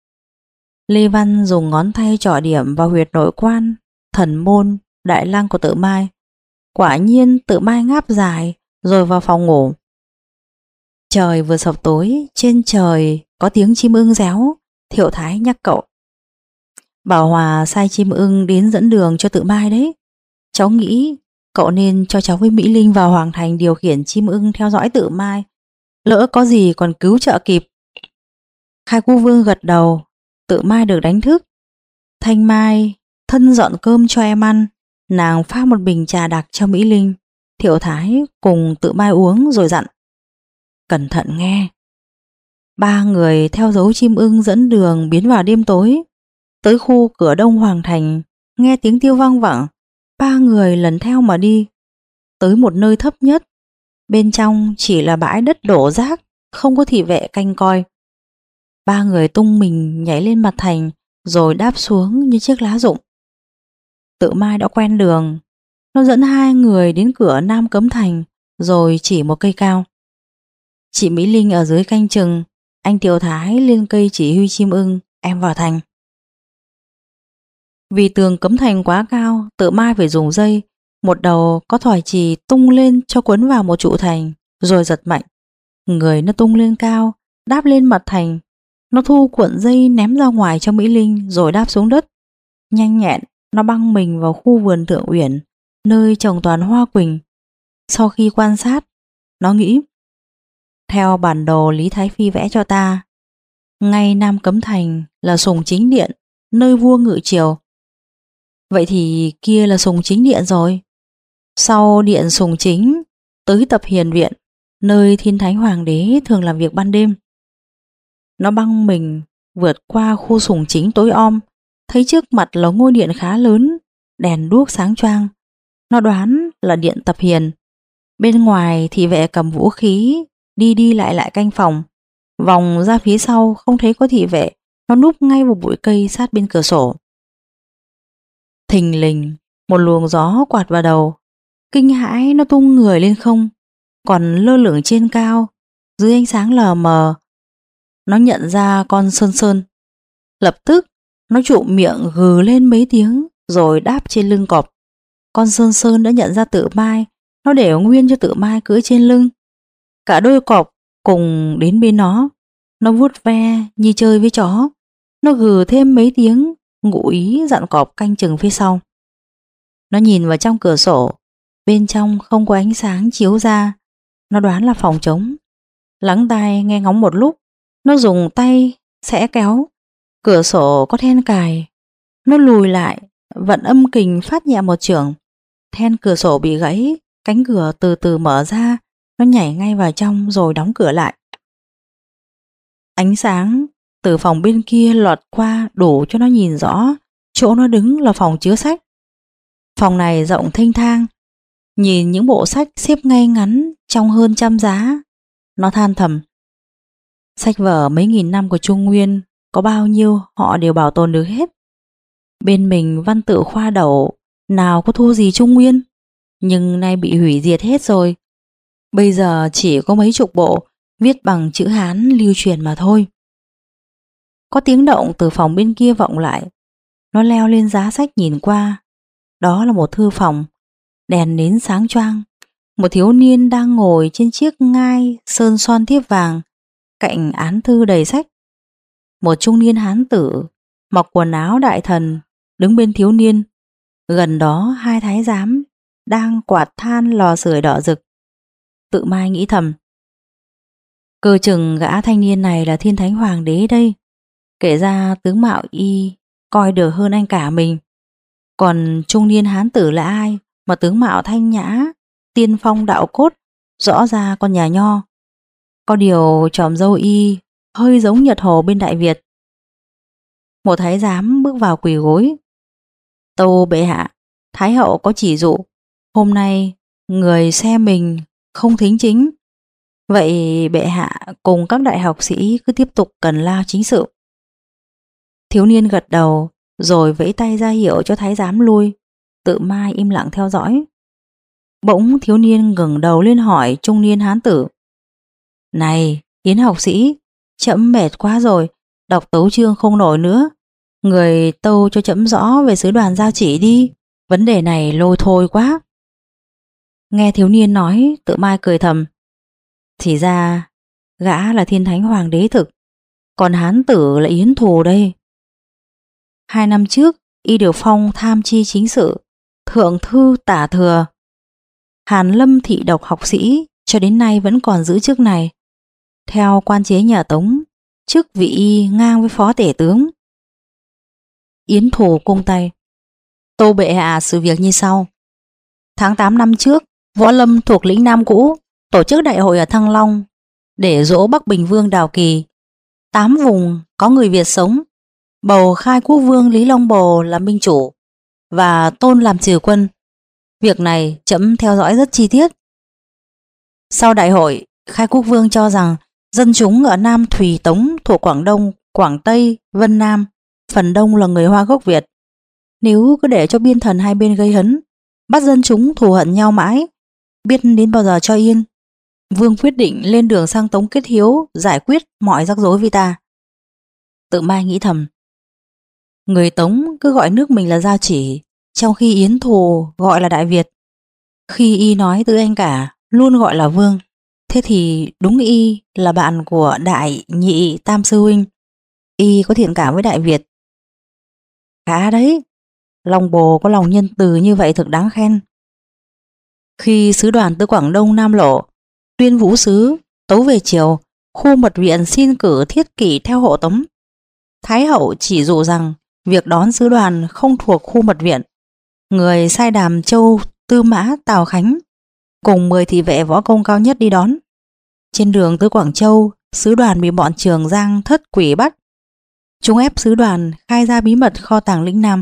Lê Văn dùng ngón tay trỏ điểm vào huyệt nội quan, thần môn, đại lang của Tự Mai. Quả nhiên Tự Mai ngáp dài rồi vào phòng ngủ. Trời vừa sập tối, trên trời có tiếng chim ưng réo. Thiệu Thái nhắc cậu, Bảo Hòa sai chim ưng đến dẫn đường cho Tự Mai đấy. Cháu nghĩ cậu nên cho cháu với Mỹ Linh vào Hoàng Thành điều khiển chim ưng theo dõi Tự Mai. Lỡ có gì còn cứu trợ kịp. Khai Cô Vương gật đầu. Tự Mai được đánh thức. Thanh Mai thân dọn cơm cho em ăn. Nàng pha một bình trà đặc cho Mỹ Linh. Thiệu Thái cùng Tự Mai uống rồi dặn, cẩn thận nghe. Ba người theo dấu chim ưng dẫn đường biến vào đêm tối. Tới khu cửa đông Hoàng Thành, nghe tiếng tiêu vang vẳng. Ba người lần theo mà đi. Tới một nơi thấp nhất. Bên trong chỉ là bãi đất đổ rác, không có thị vệ canh coi. Ba người tung mình nhảy lên mặt thành rồi đáp xuống như chiếc lá rụng. Tự Mai đã quen đường. Nó dẫn hai người đến cửa Nam Cấm Thành rồi chỉ một cây cao. Chị Mỹ Linh ở dưới canh chừng, anh Thiệu Thái lên cây chỉ huy chim ưng, em vào thành. Vì tường Cấm Thành quá cao, Tự Mai phải dùng dây, một đầu có thỏi chì tung lên cho quấn vào một trụ thành, rồi giật mạnh. Người nó tung lên cao, đáp lên mặt thành. Nó thu cuộn dây ném ra ngoài cho Mỹ Linh rồi đáp xuống đất. Nhanh nhẹn, nó băng mình vào khu vườn Thượng Uyển, nơi trồng toàn hoa quỳnh. Sau khi quan sát, nó nghĩ, theo bản đồ Lý Thái Phi vẽ cho ta, ngay Nam Cấm Thành là Sùng Chính Điện, nơi vua ngự triều. Vậy thì kia là Sùng Chính Điện rồi. Sau điện Sùng Chính, tới Tập Hiền Viện, nơi Thiên Thánh Hoàng đế thường làm việc ban đêm. Nó băng mình vượt qua khu Sùng Chính tối om, thấy trước mặt là ngôi điện khá lớn, đèn đuốc sáng choang. Nó đoán là điện Tập Hiền. Bên ngoài thị vệ cầm vũ khí, đi đi lại lại canh phòng. Vòng ra phía sau không thấy có thị vệ, nó núp ngay vào bụi cây sát bên cửa sổ. Thình lình, một luồng gió quạt vào đầu. Kinh hãi nó tung người lên không, còn lơ lửng trên cao, dưới ánh sáng lờ mờ. Nó nhận ra con Sơn Sơn. Lập tức, nó trụm miệng gừ lên mấy tiếng rồi đáp trên lưng cọp. Con Sơn Sơn đã nhận ra Tự Mai, nó để nguyên cho Tự Mai cưỡi trên lưng. Cả đôi cọp cùng đến bên nó. Nó vuốt ve như chơi với chó. Nó gừ thêm mấy tiếng, ngụ ý dặn cọp canh chừng phía sau. Nó nhìn vào trong cửa sổ. Bên trong không có ánh sáng chiếu ra. Nó đoán là phòng trống. Lắng tai nghe ngóng một lúc, nó dùng tay xẽ kéo. Cửa sổ có then cài. Nó lùi lại, vận âm kình phát nhẹ một chưởng. Then cửa sổ bị gãy, cánh cửa từ từ mở ra. Nó nhảy ngay vào trong rồi đóng cửa lại. Ánh sáng từ phòng bên kia lọt qua đủ cho nó nhìn rõ chỗ nó đứng là phòng chứa sách. Phòng này rộng thênh thang, nhìn những bộ sách xếp ngay ngắn trong hơn trăm giá, nó than thầm. Sách vở mấy nghìn năm của Trung Nguyên, có bao nhiêu họ đều bảo tồn được hết. Bên mình văn tự khoa đầu, nào có thua gì Trung Nguyên, nhưng nay bị hủy diệt hết rồi. Bây giờ chỉ có mấy chục bộ viết bằng chữ Hán lưu truyền mà thôi. Có tiếng động từ phòng bên kia vọng lại. Nó leo lên giá sách nhìn qua. Đó là một thư phòng, đèn nến sáng choang. Một thiếu niên đang ngồi trên chiếc ngai sơn son thiếp vàng, cạnh án thư đầy sách. Một trung niên hán tử mặc quần áo đại thần đứng bên thiếu niên. Gần đó hai thái giám đang quạt than lò sưởi đỏ rực. Tự Mai nghĩ thầm, cơ chừng gã thanh niên này là Thiên Thánh Hoàng đế đây. Kể ra tướng mạo y coi được hơn anh cả mình. Còn trung niên hán tử là ai mà tướng mạo thanh nhã, tiên phong đạo cốt, rõ ra con nhà Nho. Có điều chòm râu y hơi giống Nhật Hồ bên Đại Việt. Một thái giám bước vào quỳ gối. Tâu bệ hạ, Thái hậu có chỉ dụ, hôm nay người xe mình không thính chính. Vậy bệ hạ cùng các đại học sĩ cứ tiếp tục cần lao chính sự. Thiếu niên gật đầu rồi vẫy tay ra hiệu cho thái giám lui. Tự Mai im lặng theo dõi. Bỗng thiếu niên ngẩng đầu lên hỏi trung niên hán tử. Này, Yến học sĩ, trẫm mệt quá rồi, đọc tấu chương không nổi nữa. Người tâu cho trẫm rõ về sứ đoàn giao chỉ đi, vấn đề này lôi thôi quá. Nghe thiếu niên nói, Tự Mai cười thầm. Thì ra, gã là Thiên Thánh Hoàng đế thực, còn hán tử là Yến Thù đây. Hai năm trước, y được phong tham chi chính sự, thượng thư tả thừa. Hàn Lâm thị độc học sĩ cho đến nay vẫn còn giữ chức này. Theo quan chế nhà Tống, chức vị y ngang với phó tể tướng. Yến Thù cung tay. Tâu bệ hạ sự việc như sau. Tháng tám năm trước, Võ Lâm thuộc lĩnh Nam cũ tổ chức đại hội ở Thăng Long để dỗ Bắc Bình Vương Đào Kỳ. Tám vùng có người Việt sống, bầu khai quốc vương Lý Long Bồ làm minh chủ và Tôn làm trừ quân. Việc này trẫm theo dõi rất chi tiết. Sau đại hội, khai quốc vương cho rằng dân chúng ở Nam Thùy Tống thuộc Quảng Đông, Quảng Tây, Vân Nam phần đông là người Hoa gốc Việt. Nếu cứ để cho biên thần hai bên gây hấn, bắt dân chúng thù hận nhau mãi, biết đến bao giờ cho yên. Vương quyết định lên đường sang Tống kết hiếu, giải quyết mọi rắc rối với ta. Tự Mai nghĩ thầm, người Tống cứ gọi nước mình là Giao Chỉ, trong khi Yến Thù gọi là Đại Việt. Khi y nói tới anh cả, luôn gọi là Vương. Thế thì đúng y là bạn của Đại, Nhị, Tam sư huynh. Y có thiện cảm với Đại Việt. Khá đấy, Long Bồ có lòng nhân từ như vậy thực đáng khen. Khi sứ đoàn tới Quảng Đông Nam Lộ, Tuyên Vũ sứ tấu về chiều, khu mật viện xin cử thiết kỷ theo hộ tống. Thái hậu chỉ dụ rằng việc đón sứ đoàn không thuộc khu mật viện. Người sai Đàm Châu, Tư Mã, Tào Khánh cùng mười thị vệ võ công cao nhất đi đón. Trên đường tới Quảng Châu, sứ đoàn bị bọn Trường Giang Thất Quỷ bắt. Chúng ép sứ đoàn khai ra bí mật kho tàng lĩnh Nam.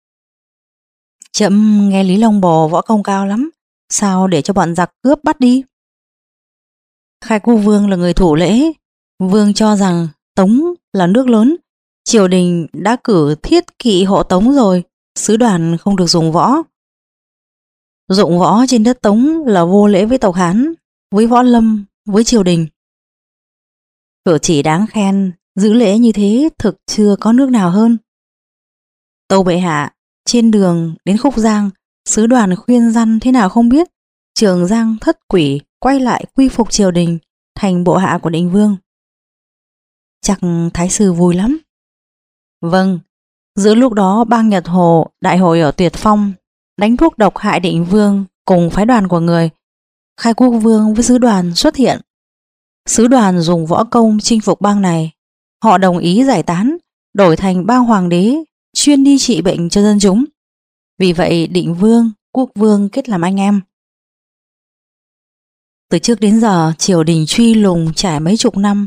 Trẫm nghe Lý Long Bồ võ công cao lắm, sao để cho bọn giặc cướp bắt đi? Khai quốc vương là người thủ lễ. Vương cho rằng Tống là nước lớn, triều đình đã cử thiết kỵ hộ tống rồi, sứ đoàn không được dùng võ. Dụng võ trên đất Tống là vô lễ với tộc Hán, với võ lâm, với triều đình. Cử chỉ đáng khen, giữ lễ như thế thực chưa có nước nào hơn. Tâu bệ hạ, trên đường đến Khúc Giang, sứ đoàn khuyên răn thế nào không biết, Trường Giang Thất Quỷ quay lại quy phục triều đình, thành bộ hạ của Định Vương. Chắc thái sư vui lắm. Vâng, giữa lúc đó bang Nhật Hồ đại hội ở Tuyệt Phong, đánh thuốc độc hại Định Vương cùng phái đoàn của người. Khai quốc vương với sứ đoàn xuất hiện. Sứ đoàn dùng võ công chinh phục bang này. Họ đồng ý giải tán, đổi thành bang hoàng đế, chuyên đi trị bệnh cho dân chúng. Vì vậy Định Vương, Quốc vương kết làm anh em. Từ trước đến giờ triều đình truy lùng trải mấy chục năm,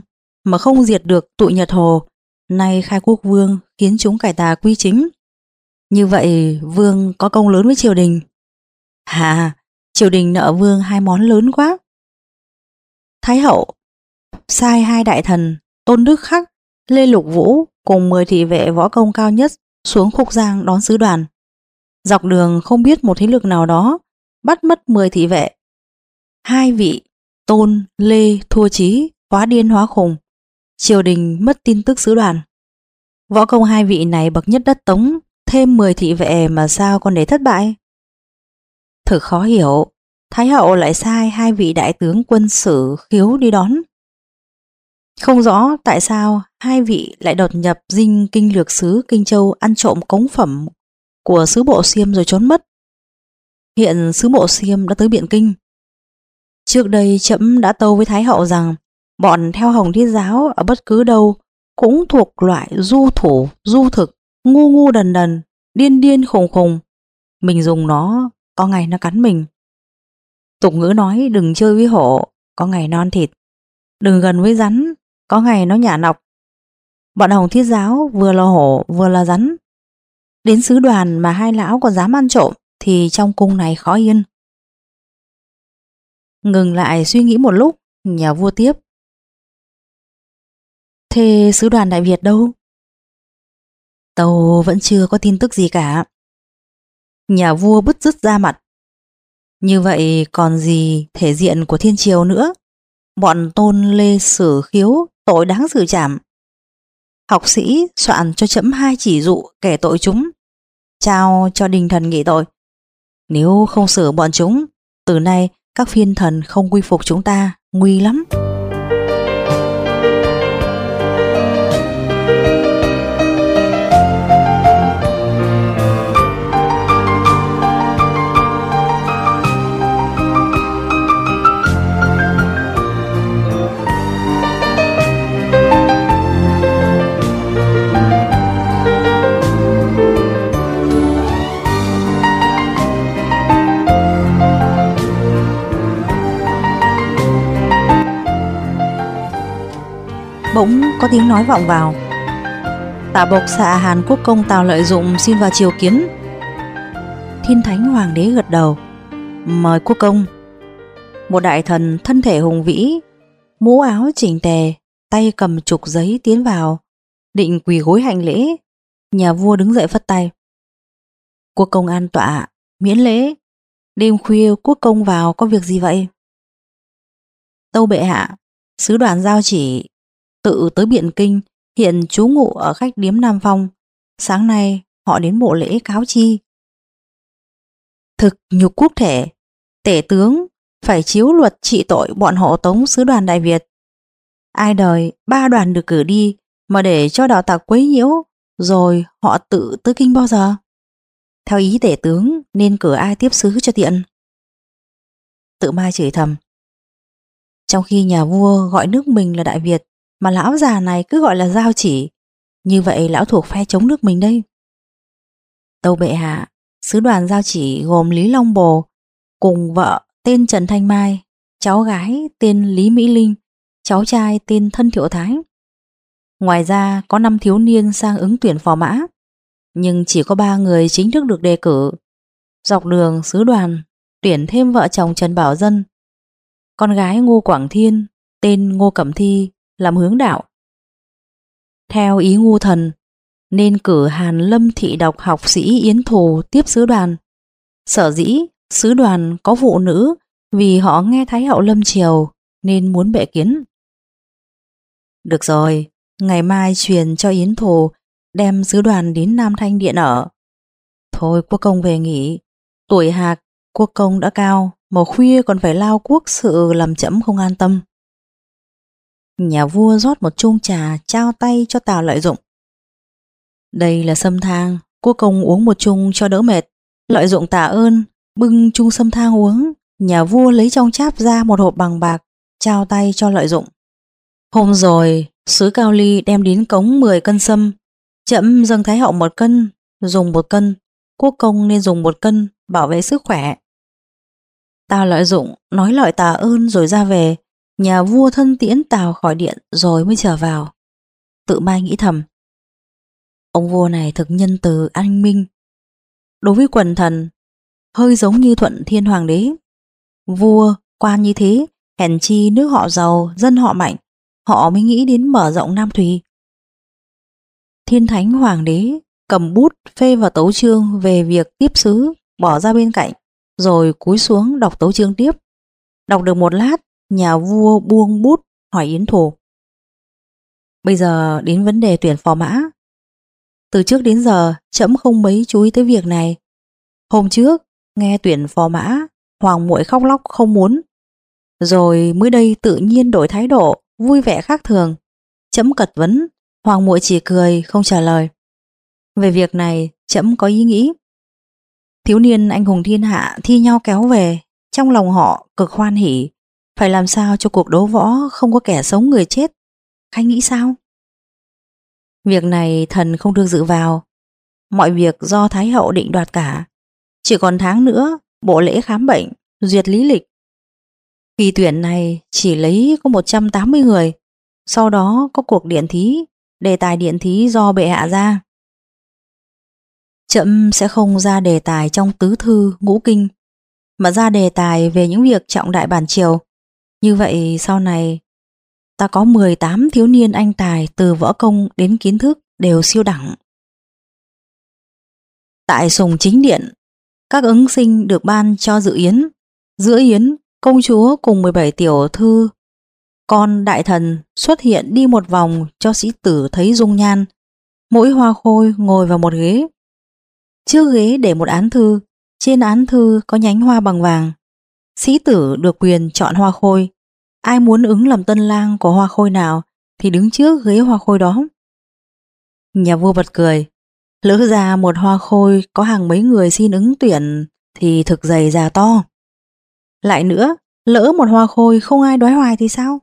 mà không diệt được tụi Nhật Hồ, nay khai quốc vương khiến chúng cải tà quy chính. Như vậy vương có công lớn với triều đình. Hà, triều đình nợ vương hai món lớn quá. Thái hậu sai hai đại thần Tôn Đức Khắc, Lê Lục Vũ cùng mười thị vệ võ công cao nhất xuống Khúc Giang đón sứ đoàn. Dọc đường không biết một thế lực nào đó bắt mất mười thị vệ. Hai vị Tôn, Lê thua chí, hóa điên hóa khùng. Triều đình mất tin tức sứ đoàn. Võ công hai vị này bậc nhất đất Tống, thêm mười thị vệ mà sao còn để thất bại? Thực khó hiểu, Thái hậu lại sai hai vị đại tướng quân Sử, Khiếu đi đón. Không rõ tại sao hai vị lại đột nhập dinh kinh lược sứ Kinh Châu ăn trộm cống phẩm của sứ bộ Xiêm rồi trốn mất. Hiện sứ bộ Xiêm đã tới Biện Kinh. Trước đây trẫm đã tâu với Thái hậu rằng bọn theo Hồng Thiết giáo ở bất cứ đâu cũng thuộc loại du thủ, du thực, ngu ngu đần đần, điên điên khùng khùng. Mình dùng nó, có ngày nó cắn mình. Tục ngữ nói đừng chơi với hổ, có ngày non thịt. Đừng gần với rắn, có ngày nó nhả nọc. Bọn Hồng Thiết giáo vừa là hổ vừa là rắn. Đến sứ đoàn mà hai lão còn dám ăn trộm thì trong cung này khó yên. Ngừng lại suy nghĩ một lúc, nhà vua tiếp. Thế sứ đoàn Đại Việt đâu? Tâu vẫn chưa có tin tức gì cả. Nhà vua bứt rứt ra mặt. Như vậy còn gì thể diện của thiên triều nữa? Bọn Tôn, Lê, Sử, Khiếu tội đáng xử trảm. Học sĩ soạn cho trẫm hai chỉ dụ kẻ tội chúng, trao cho đình thần nghị tội. Nếu không xử bọn chúng, từ nay các phiên thần không quy phục chúng ta, nguy lắm. Bỗng có tiếng nói vọng vào. Tả bộc xạ Hàn Quốc công Tào Lợi Dụng xin vào triều kiến. Thiên Thánh Hoàng đế gật đầu. Mời quốc công. Một đại thần thân thể hùng vĩ, mũ áo chỉnh tề, tay cầm trục giấy tiến vào, định quỳ gối hành lễ. Nhà vua đứng dậy phất tay. Quốc công an tọa, miễn lễ. Đêm khuya quốc công vào có việc gì vậy? Tâu bệ hạ, sứ đoàn giao chỉ tự tới Biện Kinh, hiện trú ngụ ở khách điếm Nam Phong. Sáng nay họ đến bộ lễ cáo chi. Thực nhục quốc thể, tể tướng phải chiếu luật trị tội bọn hộ tống sứ đoàn Đại Việt. Ai đời ba đoàn được cử đi mà để cho đạo tặc quấy nhiễu, rồi họ tự tới kinh bao giờ? Theo ý tể tướng nên cử ai tiếp sứ cho tiện? Tự Mai chửi thầm. Trong khi nhà vua gọi nước mình là Đại Việt, mà lão già này cứ gọi là giao chỉ, như vậy lão thuộc phe chống nước mình đây. Tâu bệ hạ, sứ đoàn giao chỉ gồm Lý Long Bồ cùng vợ tên Trần Thanh Mai, cháu gái tên Lý Mỹ Linh, cháu trai tên Thân Thiệu Thái. Ngoài ra có năm thiếu niên sang ứng tuyển phò mã, nhưng chỉ có ba người chính thức được đề cử. Dọc đường sứ đoàn tuyển thêm vợ chồng Trần Bảo Dân, con gái Ngô Quảng Thiên tên Ngô Cẩm Thi làm hướng đạo. Theo ý ngu thần nên cử Hàn Lâm thị độc học sĩ Yến Thù tiếp sứ đoàn. Sở dĩ sứ đoàn có phụ nữ vì họ nghe Thái hậu lâm triều nên muốn bệ kiến. Được rồi, ngày mai truyền cho Yến Thù đem sứ đoàn đến Nam Thanh Điện ở. Thôi quốc công về nghỉ, tuổi hạc quốc công đã cao, mà khuya còn phải lao quốc sự làm trẫm không an tâm. Nhà vua rót một chung trà trao tay cho Tào Lợi Dụng. Đây là sâm thang, quốc công uống một chung cho đỡ mệt. Lợi Dụng tạ ơn, bưng chung sâm thang uống. Nhà vua lấy trong cháp ra một hộp bằng bạc, trao tay cho Lợi Dụng. Hôm rồi, sứ Cao Ly đem đến cống mười cân sâm. Trẫm dâng Thái hậu một cân, dùng một cân. Quốc công nên dùng một cân, bảo vệ sức khỏe. Tào Lợi Dụng nói lời tạ ơn rồi ra về. Nhà vua thân tiễn Tào khỏi điện rồi mới trở vào. Tự Mai nghĩ thầm, ông vua này thực nhân từ anh minh. Đối với quần thần, hơi giống như Thuận Thiên Hoàng đế. Vua, quan như thế, hèn chi nước họ giàu, dân họ mạnh, họ mới nghĩ đến mở rộng Nam Thùy. Thiên Thánh Hoàng đế cầm bút phê vào tấu chương về việc tiếp sứ, bỏ ra bên cạnh, rồi cúi xuống đọc tấu chương tiếp. Đọc được một lát, nhà vua buông bút hỏi Yến Thù. Bây giờ đến vấn đề tuyển phò mã. Từ trước đến giờ trẫm không mấy chú ý tới việc này. Hôm trước nghe tuyển phò mã, hoàng muội khóc lóc không muốn. Rồi mới đây tự nhiên đổi thái độ, vui vẻ khác thường. Trẫm cật vấn, hoàng muội chỉ cười không trả lời. Về việc này trẫm có ý nghĩ. Thiếu niên anh hùng thiên hạ thi nhau kéo về, trong lòng họ cực hoan hỉ. Phải làm sao cho cuộc đấu võ không có kẻ sống người chết. Khanh nghĩ sao? Việc này thần không được dự vào. Mọi việc do Thái hậu định đoạt cả. Chỉ còn tháng nữa, bộ lễ khám bệnh, duyệt lý lịch. Kỳ tuyển này chỉ lấy có một trăm tám mươi người. Sau đó có cuộc điện thí, đề tài điện thí do bệ hạ ra. Trẫm sẽ không ra đề tài trong tứ thư ngũ kinh, mà ra đề tài về những việc trọng đại bản triều. Như vậy sau này ta có mười tám thiếu niên anh tài từ võ công đến kiến thức đều siêu đẳng. Tại sùng chính điện, các ứng sinh được ban cho dự yến. Giữa yến, công chúa cùng mười bảy tiểu thư con đại thần xuất hiện đi một vòng cho sĩ tử thấy dung nhan. Mỗi hoa khôi ngồi vào một ghế. Trước ghế để một án thư, trên án thư có nhánh hoa bằng vàng. Sĩ tử được quyền chọn hoa khôi. Ai muốn ứng làm tân lang của hoa khôi nào thì đứng trước ghế hoa khôi đó. Nhà vua bật cười. Lỡ ra một hoa khôi có hàng mấy người xin ứng tuyển thì thực dày già to. Lại nữa, lỡ một hoa khôi không ai đoái hoài thì sao?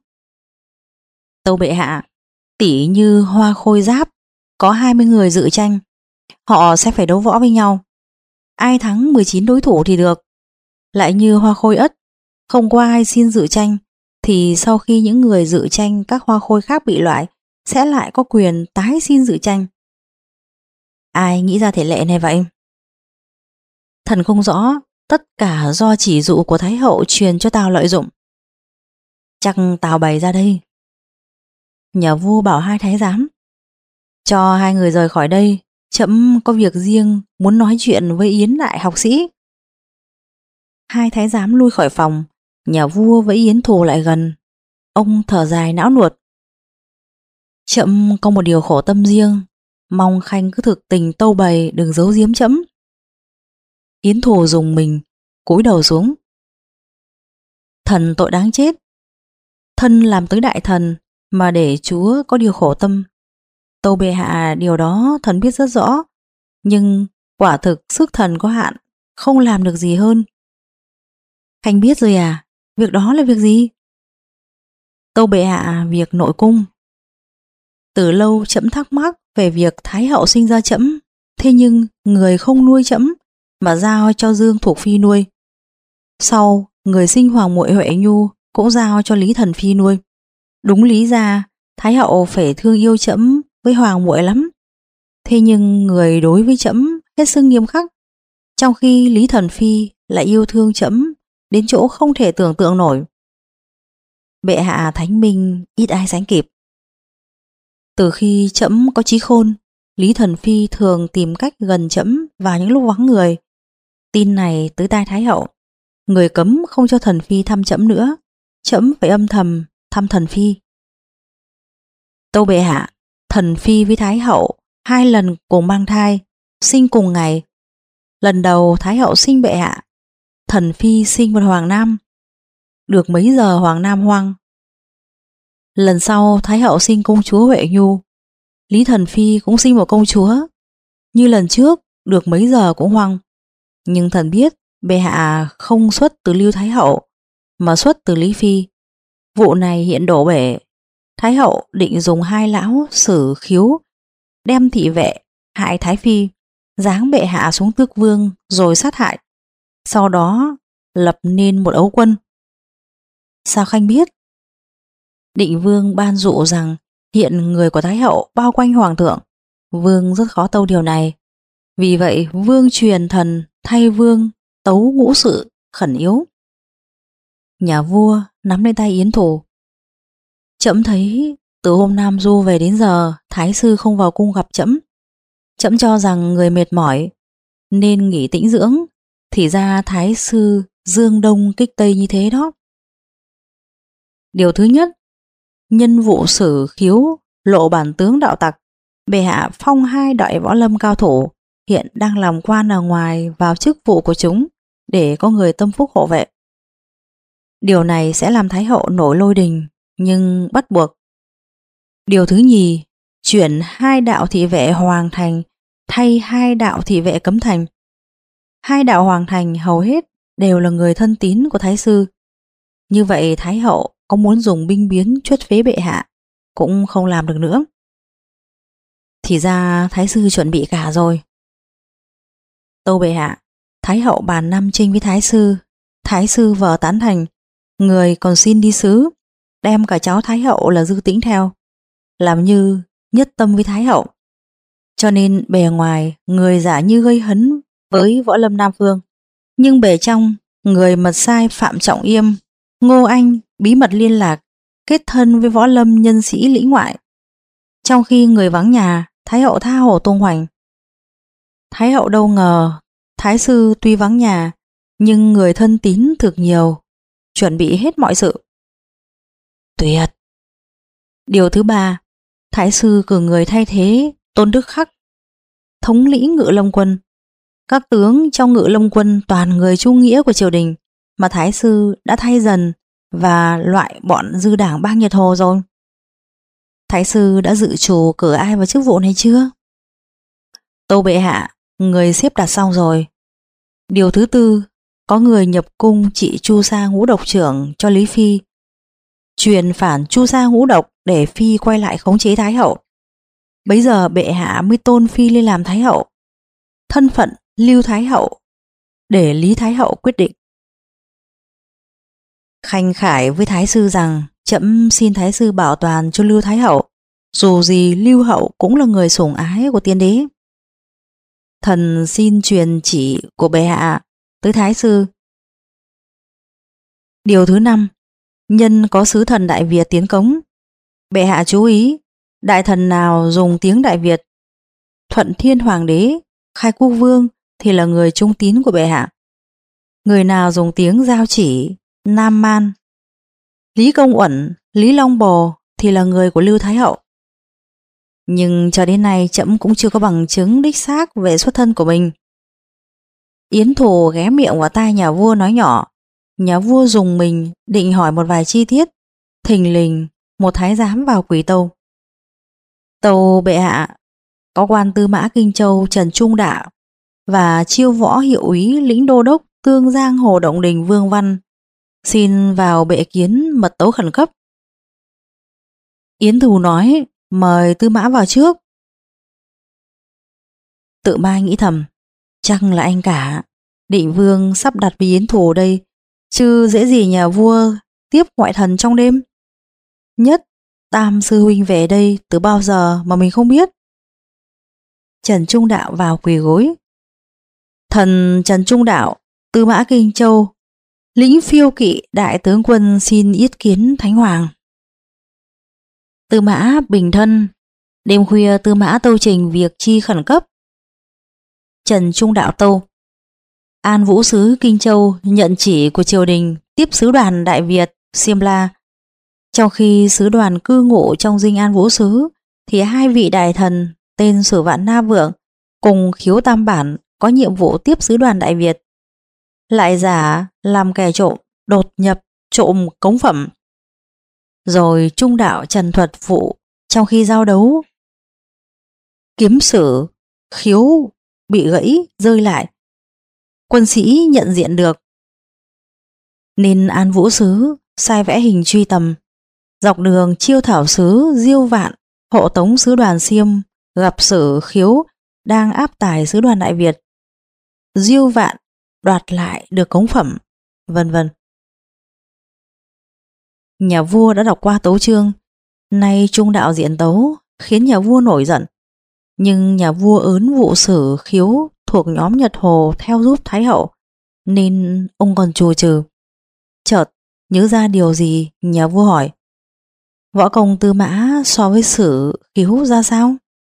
Tâu bệ hạ, tỉ như hoa khôi giáp có hai mươi người dự tranh, họ sẽ phải đấu võ với nhau. Ai thắng mười chín đối thủ thì được. Lại như hoa khôi ất, không có ai xin dự tranh, thì sau khi những người dự tranh các hoa khôi khác bị loại, sẽ lại có quyền tái xin dự tranh. Ai nghĩ ra thể lệ này vậy? Thần không rõ, tất cả do chỉ dụ của Thái hậu truyền cho Tào lợi dụng. Chắc Tào bày ra đây. Nhà vua bảo hai thái giám, cho hai người rời khỏi đây, trẫm có việc riêng muốn nói chuyện với Yến đại học sĩ. Hai thái giám lui khỏi phòng. Nhà vua với Yến Thù lại gần. Ông thở dài não nuột. Trẫm có một điều khổ tâm riêng, mong Khanh cứ thực tình tâu bày, đừng giấu giếm trẫm. Yến Thù dùng mình, cúi đầu xuống. Thần tội đáng chết. Thân làm tới đại thần mà để chúa có điều khổ tâm. Tâu bệ hạ điều đó thần biết rất rõ, nhưng quả thực sức thần có hạn, không làm được gì hơn. Khanh biết rồi à? Việc đó là việc gì? Tâu bệ hạ việc nội cung. Từ lâu trẫm thắc mắc về việc Thái hậu sinh ra trẫm, thế nhưng người không nuôi trẫm mà giao cho Dương Thục Phi nuôi. Sau người sinh hoàng muội Huệ Nhu cũng giao cho Lý Thần Phi nuôi. Đúng lý ra Thái hậu phải thương yêu trẫm với hoàng muội lắm, thế nhưng người đối với trẫm hết sức nghiêm khắc, trong khi Lý Thần Phi lại yêu thương trẫm đến chỗ không thể tưởng tượng nổi. Bệ hạ thánh minh ít ai sánh kịp. Từ khi trẫm có trí khôn, Lý Thần Phi thường tìm cách gần trẫm vào những lúc vắng người. Tin này tới tai Thái hậu, người cấm không cho Thần Phi thăm trẫm nữa, trẫm phải âm thầm thăm Thần Phi. Tâu bệ hạ, Thần Phi với Thái hậu hai lần cùng mang thai, sinh cùng ngày. Lần đầu Thái hậu sinh bệ hạ, Thần Phi sinh một hoàng nam. Được mấy giờ hoàng nam hoang. Lần sau Thái hậu sinh công chúa Huệ Nhu, Lý Thần Phi cũng sinh một công chúa. Như lần trước, được mấy giờ cũng hoang. Nhưng thần biết bệ hạ không xuất từ Lưu Thái hậu, mà xuất từ Lý Phi. Vụ này hiện đổ bể. Thái hậu định dùng hai lão Sử Khiếu đem thị vệ hại Thái Phi, giáng bệ hạ xuống tước vương rồi sát hại. Sau đó lập nên một ấu quân. Sao Khanh biết? Định Vương ban dụ rằng hiện người của Thái hậu bao quanh hoàng thượng. Vương rất khó tâu điều này. Vì vậy Vương truyền thần thay Vương tấu ngũ sự khẩn yếu. Nhà vua nắm lên tay Yến Thủ. Trẫm thấy từ hôm Nam Du về đến giờ Thái sư không vào cung gặp trẫm. Trẫm cho rằng người mệt mỏi nên nghỉ tĩnh dưỡng, thì ra Thái sư dương đông kích tây như thế đó. Điều thứ nhất, nhân vụ sử khiếu lộ bản tướng đạo tặc, bệ hạ phong hai đội võ lâm cao thủ hiện đang làm quan ở ngoài vào chức vụ của chúng để có người tâm phúc hộ vệ. Điều này sẽ làm Thái hậu nổi lôi đình, nhưng bắt buộc. Điều thứ nhì, chuyển hai đạo thị vệ hoàng thành thay hai đạo thị vệ cấm thành. Hai đạo hoàng thành hầu hết đều là người thân tín của Thái sư. Như vậy Thái hậu có muốn dùng binh biến chuất phế bệ hạ cũng không làm được nữa. Thì ra Thái sư chuẩn bị cả rồi. Tâu bệ hạ, Thái hậu bàn năm trinh với Thái sư. Thái sư vợ tán thành, người còn xin đi sứ, đem cả cháu Thái hậu là Dư Tĩnh theo, làm như nhất tâm với Thái hậu. Cho nên bề ngoài người giả như gây hấn với võ lâm Nam Phương, nhưng bề trong người mật sai Phạm Trọng Yêm, Ngô Anh bí mật liên lạc kết thân với võ lâm nhân sĩ lĩnh ngoại. Trong khi người vắng nhà, Thái hậu tha hồ tung hoành. Thái hậu đâu ngờ Thái sư tuy vắng nhà nhưng người thân tín thực nhiều, chuẩn bị hết mọi sự. Tuyệt. Điều thứ ba, Thái sư cử người thay thế Tôn Đức Khắc thống lĩnh Ngự Lâm quân. Các tướng trong Ngự Lâm quân toàn người trung nghĩa của triều đình, mà Thái sư đã thay dần và loại bọn dư đảng bang Nhật Hồ rồi. Thái sư đã dự trù cử ai vào chức vụ này chưa? Tâu bệ hạ, người xếp đặt xong rồi. Điều thứ tư, có người nhập cung trị Chu Sa ngũ độc trưởng cho Lý Phi, truyền phản Chu Sa ngũ độc để Phi quay lại khống chế Thái hậu. Bấy giờ bệ hạ mới tôn Phi lên làm Thái hậu. Thân phận Lưu Thái hậu để Lý Thái hậu quyết định. Khanh khải với Thái sư rằng trẫm xin Thái sư bảo toàn cho Lưu Thái hậu, dù gì Lưu hậu cũng là người sủng ái của tiên đế. Thần xin truyền chỉ của bệ hạ tới Thái sư. Điều thứ năm, nhân có sứ thần Đại Việt tiến cống, bệ hạ chú ý, đại thần nào dùng tiếng Đại Việt, Thuận Thiên Hoàng đế, Khai Quốc Vương thì là người trung tín của bệ hạ. Người nào dùng tiếng Giao Chỉ, Nam Man, Lý Công Uẩn, Lý Long Bồ thì là người của Lưu Thái hậu. Nhưng cho đến nay trẫm cũng chưa có bằng chứng đích xác về xuất thân của mình. Yến Thủ ghé miệng vào tai nhà vua nói nhỏ. Nhà vua dùng mình định hỏi một vài chi tiết, thình lình một thái giám vào quỳ tâu. Tâu bệ hạ, có quan tư mã Kinh Châu Trần Trung Đạo và chiêu võ hiệu úy lĩnh đô đốc Tương Giang Hồ Động Đình Vương Văn xin vào bệ kiến mật tấu khẩn cấp. Yến Thủ nói, mời tư mã vào trước. Tự Mai nghĩ thầm, chắc là anh cả. Định Vương sắp đặt với Yến Thủ đây, chứ dễ gì nhà vua tiếp ngoại thần trong đêm. Nhất Tam sư huynh về đây từ bao giờ mà mình không biết. Trần Trung Đạo vào quỳ gối. Thần Trần Trung Đạo, Tư Mã Kinh Châu, lĩnh phiêu kỵ đại tướng quân xin yết kiến Thánh Hoàng. Tư Mã bình thân. Đêm khuya Tư Mã tâu trình việc chi khẩn cấp. Trần Trung Đạo tâu. An Vũ sứ Kinh Châu nhận chỉ của triều đình tiếp sứ đoàn Đại Việt Simla. Trong khi sứ đoàn cư ngụ trong dinh An Vũ sứ thì hai vị đại thần tên Sử Vạn Na Vượng cùng Khiếu Tam Bản có nhiệm vụ tiếp sứ đoàn Đại Việt, lại giả làm kẻ trộm đột nhập trộm cống phẩm. Rồi Trung Đạo Trần thuật phụ trong khi giao đấu, kiếm sử Khiếu bị gãy rơi lại, quân sĩ nhận diện được, nên An Vũ sứ sai vẽ hình truy tầm. Dọc đường Chiêu Thảo sứ Diêu Vạn hộ tống sứ đoàn Xiêm gặp Sử Khiếu đang áp tải sứ đoàn Đại Việt. Diêu Vạn đoạt lại được cống phẩm, vân vân. Nhà vua đã đọc qua tấu chương, nay trung đạo diễn tấu khiến nhà vua nổi giận. Nhưng nhà vua ớn vụ sử khiếu thuộc nhóm Nhật Hồ theo giúp Thái hậu, nên ông còn chùa trừ. Chợt nhớ ra điều gì, nhà vua hỏi: võ công Tư Mã so với sử khiếu ra sao?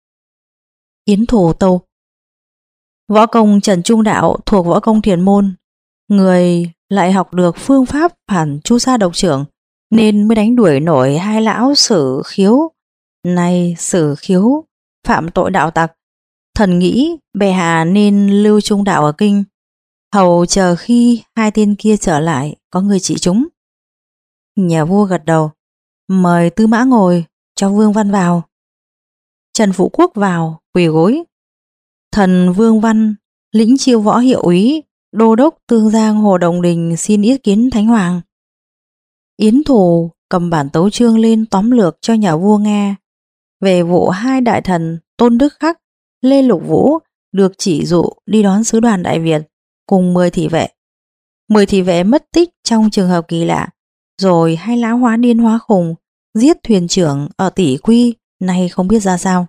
Yến Thù tâu: võ công Trần Trung Đạo thuộc võ công thiền môn, người lại học được phương pháp phản chu sa độc trưởng, nên mới đánh đuổi nổi hai lão sử khiếu. Nay sử khiếu phạm tội đạo tặc, thần nghĩ bệ hạ nên lưu Trung Đạo ở kinh, hầu chờ khi hai tên kia trở lại có người trị chúng. Nhà vua gật đầu: mời Tư Mã ngồi, cho Vương Văn vào. Trần Phụ Quốc vào quỳ gối: thần Vương Văn lĩnh chiêu võ hiệu úy, đô đốc Tương Giang Hồ Đồng Đình xin yết kiến Thánh Hoàng. Yến Thù cầm bản tấu chương lên tóm lược cho nhà vua nghe về vụ hai đại thần Tôn Đức Khắc, Lê Lục Vũ được chỉ dụ đi đón sứ đoàn Đại Việt cùng mười thị vệ. mười thị vệ mất tích trong trường hợp kỳ lạ, rồi hai lão hóa điên hóa khùng giết thuyền trưởng ở Tỷ Quy, nay không biết ra sao.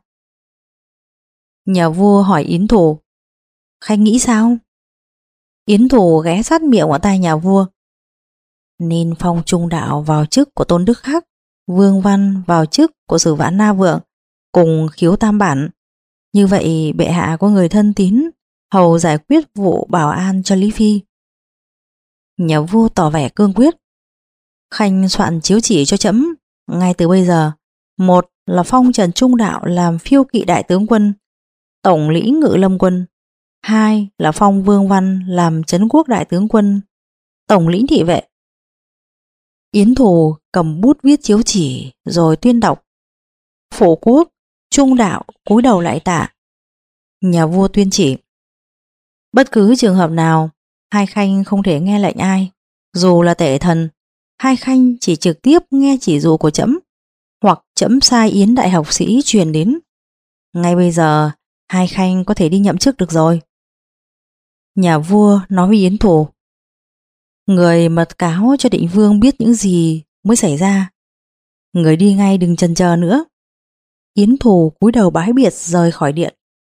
Nhà vua hỏi Yến Thù: khanh nghĩ sao? Yến Thù ghé sát miệng vào tai nhà vua: nên phong Trung Đạo vào chức của Tôn Đức Khắc, Vương Văn vào chức của Sử Vãn Na Vượng cùng khiếu tam bản. Như vậy bệ hạ có người thân tín, hầu giải quyết vụ bảo an cho Lý Phi. Nhà vua tỏ vẻ cương quyết: khanh soạn chiếu chỉ cho trẫm ngay từ bây giờ. Một là phong Trần Trung Đạo làm phiêu kỵ đại tướng quân, tổng lĩnh ngự lâm quân. Hai là phong Vương Văn làm trấn quốc đại tướng quân, tổng lĩnh thị vệ. Yến Thù cầm bút viết chiếu chỉ rồi tuyên đọc: Phổ Quốc, Trung Đạo cúi đầu lại tạ. Nhà vua tuyên chỉ: bất cứ trường hợp nào, hai khanh không thể nghe lệnh ai, dù là tể thần. Hai khanh chỉ trực tiếp nghe chỉ dụ của trẫm, hoặc trẫm sai Yến đại học sĩ truyền đến. Ngay bây giờ hai khanh có thể đi nhậm chức được rồi. Nhà vua nói với Yến Thù: người mật cáo cho định vương biết những gì mới xảy ra. Người đi ngay, đừng chần chờ nữa. Yến Thù cúi đầu bái biệt rời khỏi điện.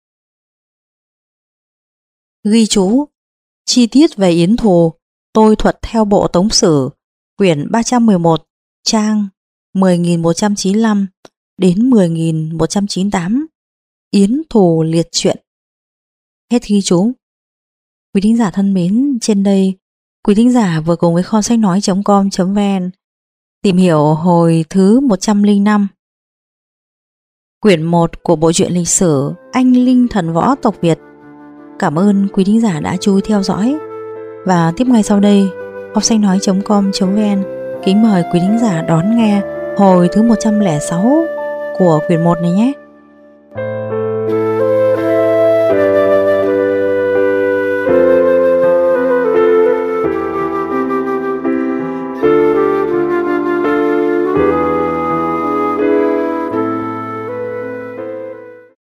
Ghi chú: chi tiết về Yến Thù tôi thuật theo bộ Tống Sử quyển ba trăm mười một, trang mười nghìn một trăm chín mươi lăm đến mười nghìn một trăm chín mươi tám. Yến Thù liệt truyện. Hết ghi chú. Quý thính giả thân mến, trên đây quý thính giả vừa cùng với kho sách nói chấm com chấm vn tìm hiểu hồi thứ một trăm lẻ năm, quyển một của bộ truyện lịch sử Anh Linh Thần Võ Tộc Việt. Cảm ơn quý thính giả đã chú ý theo dõi. Và tiếp ngay sau đây, kho sách nói chấm com chấm vn kính mời quý thính giả đón nghe hồi thứ một trăm lẻ sáu của quyển một này nhé.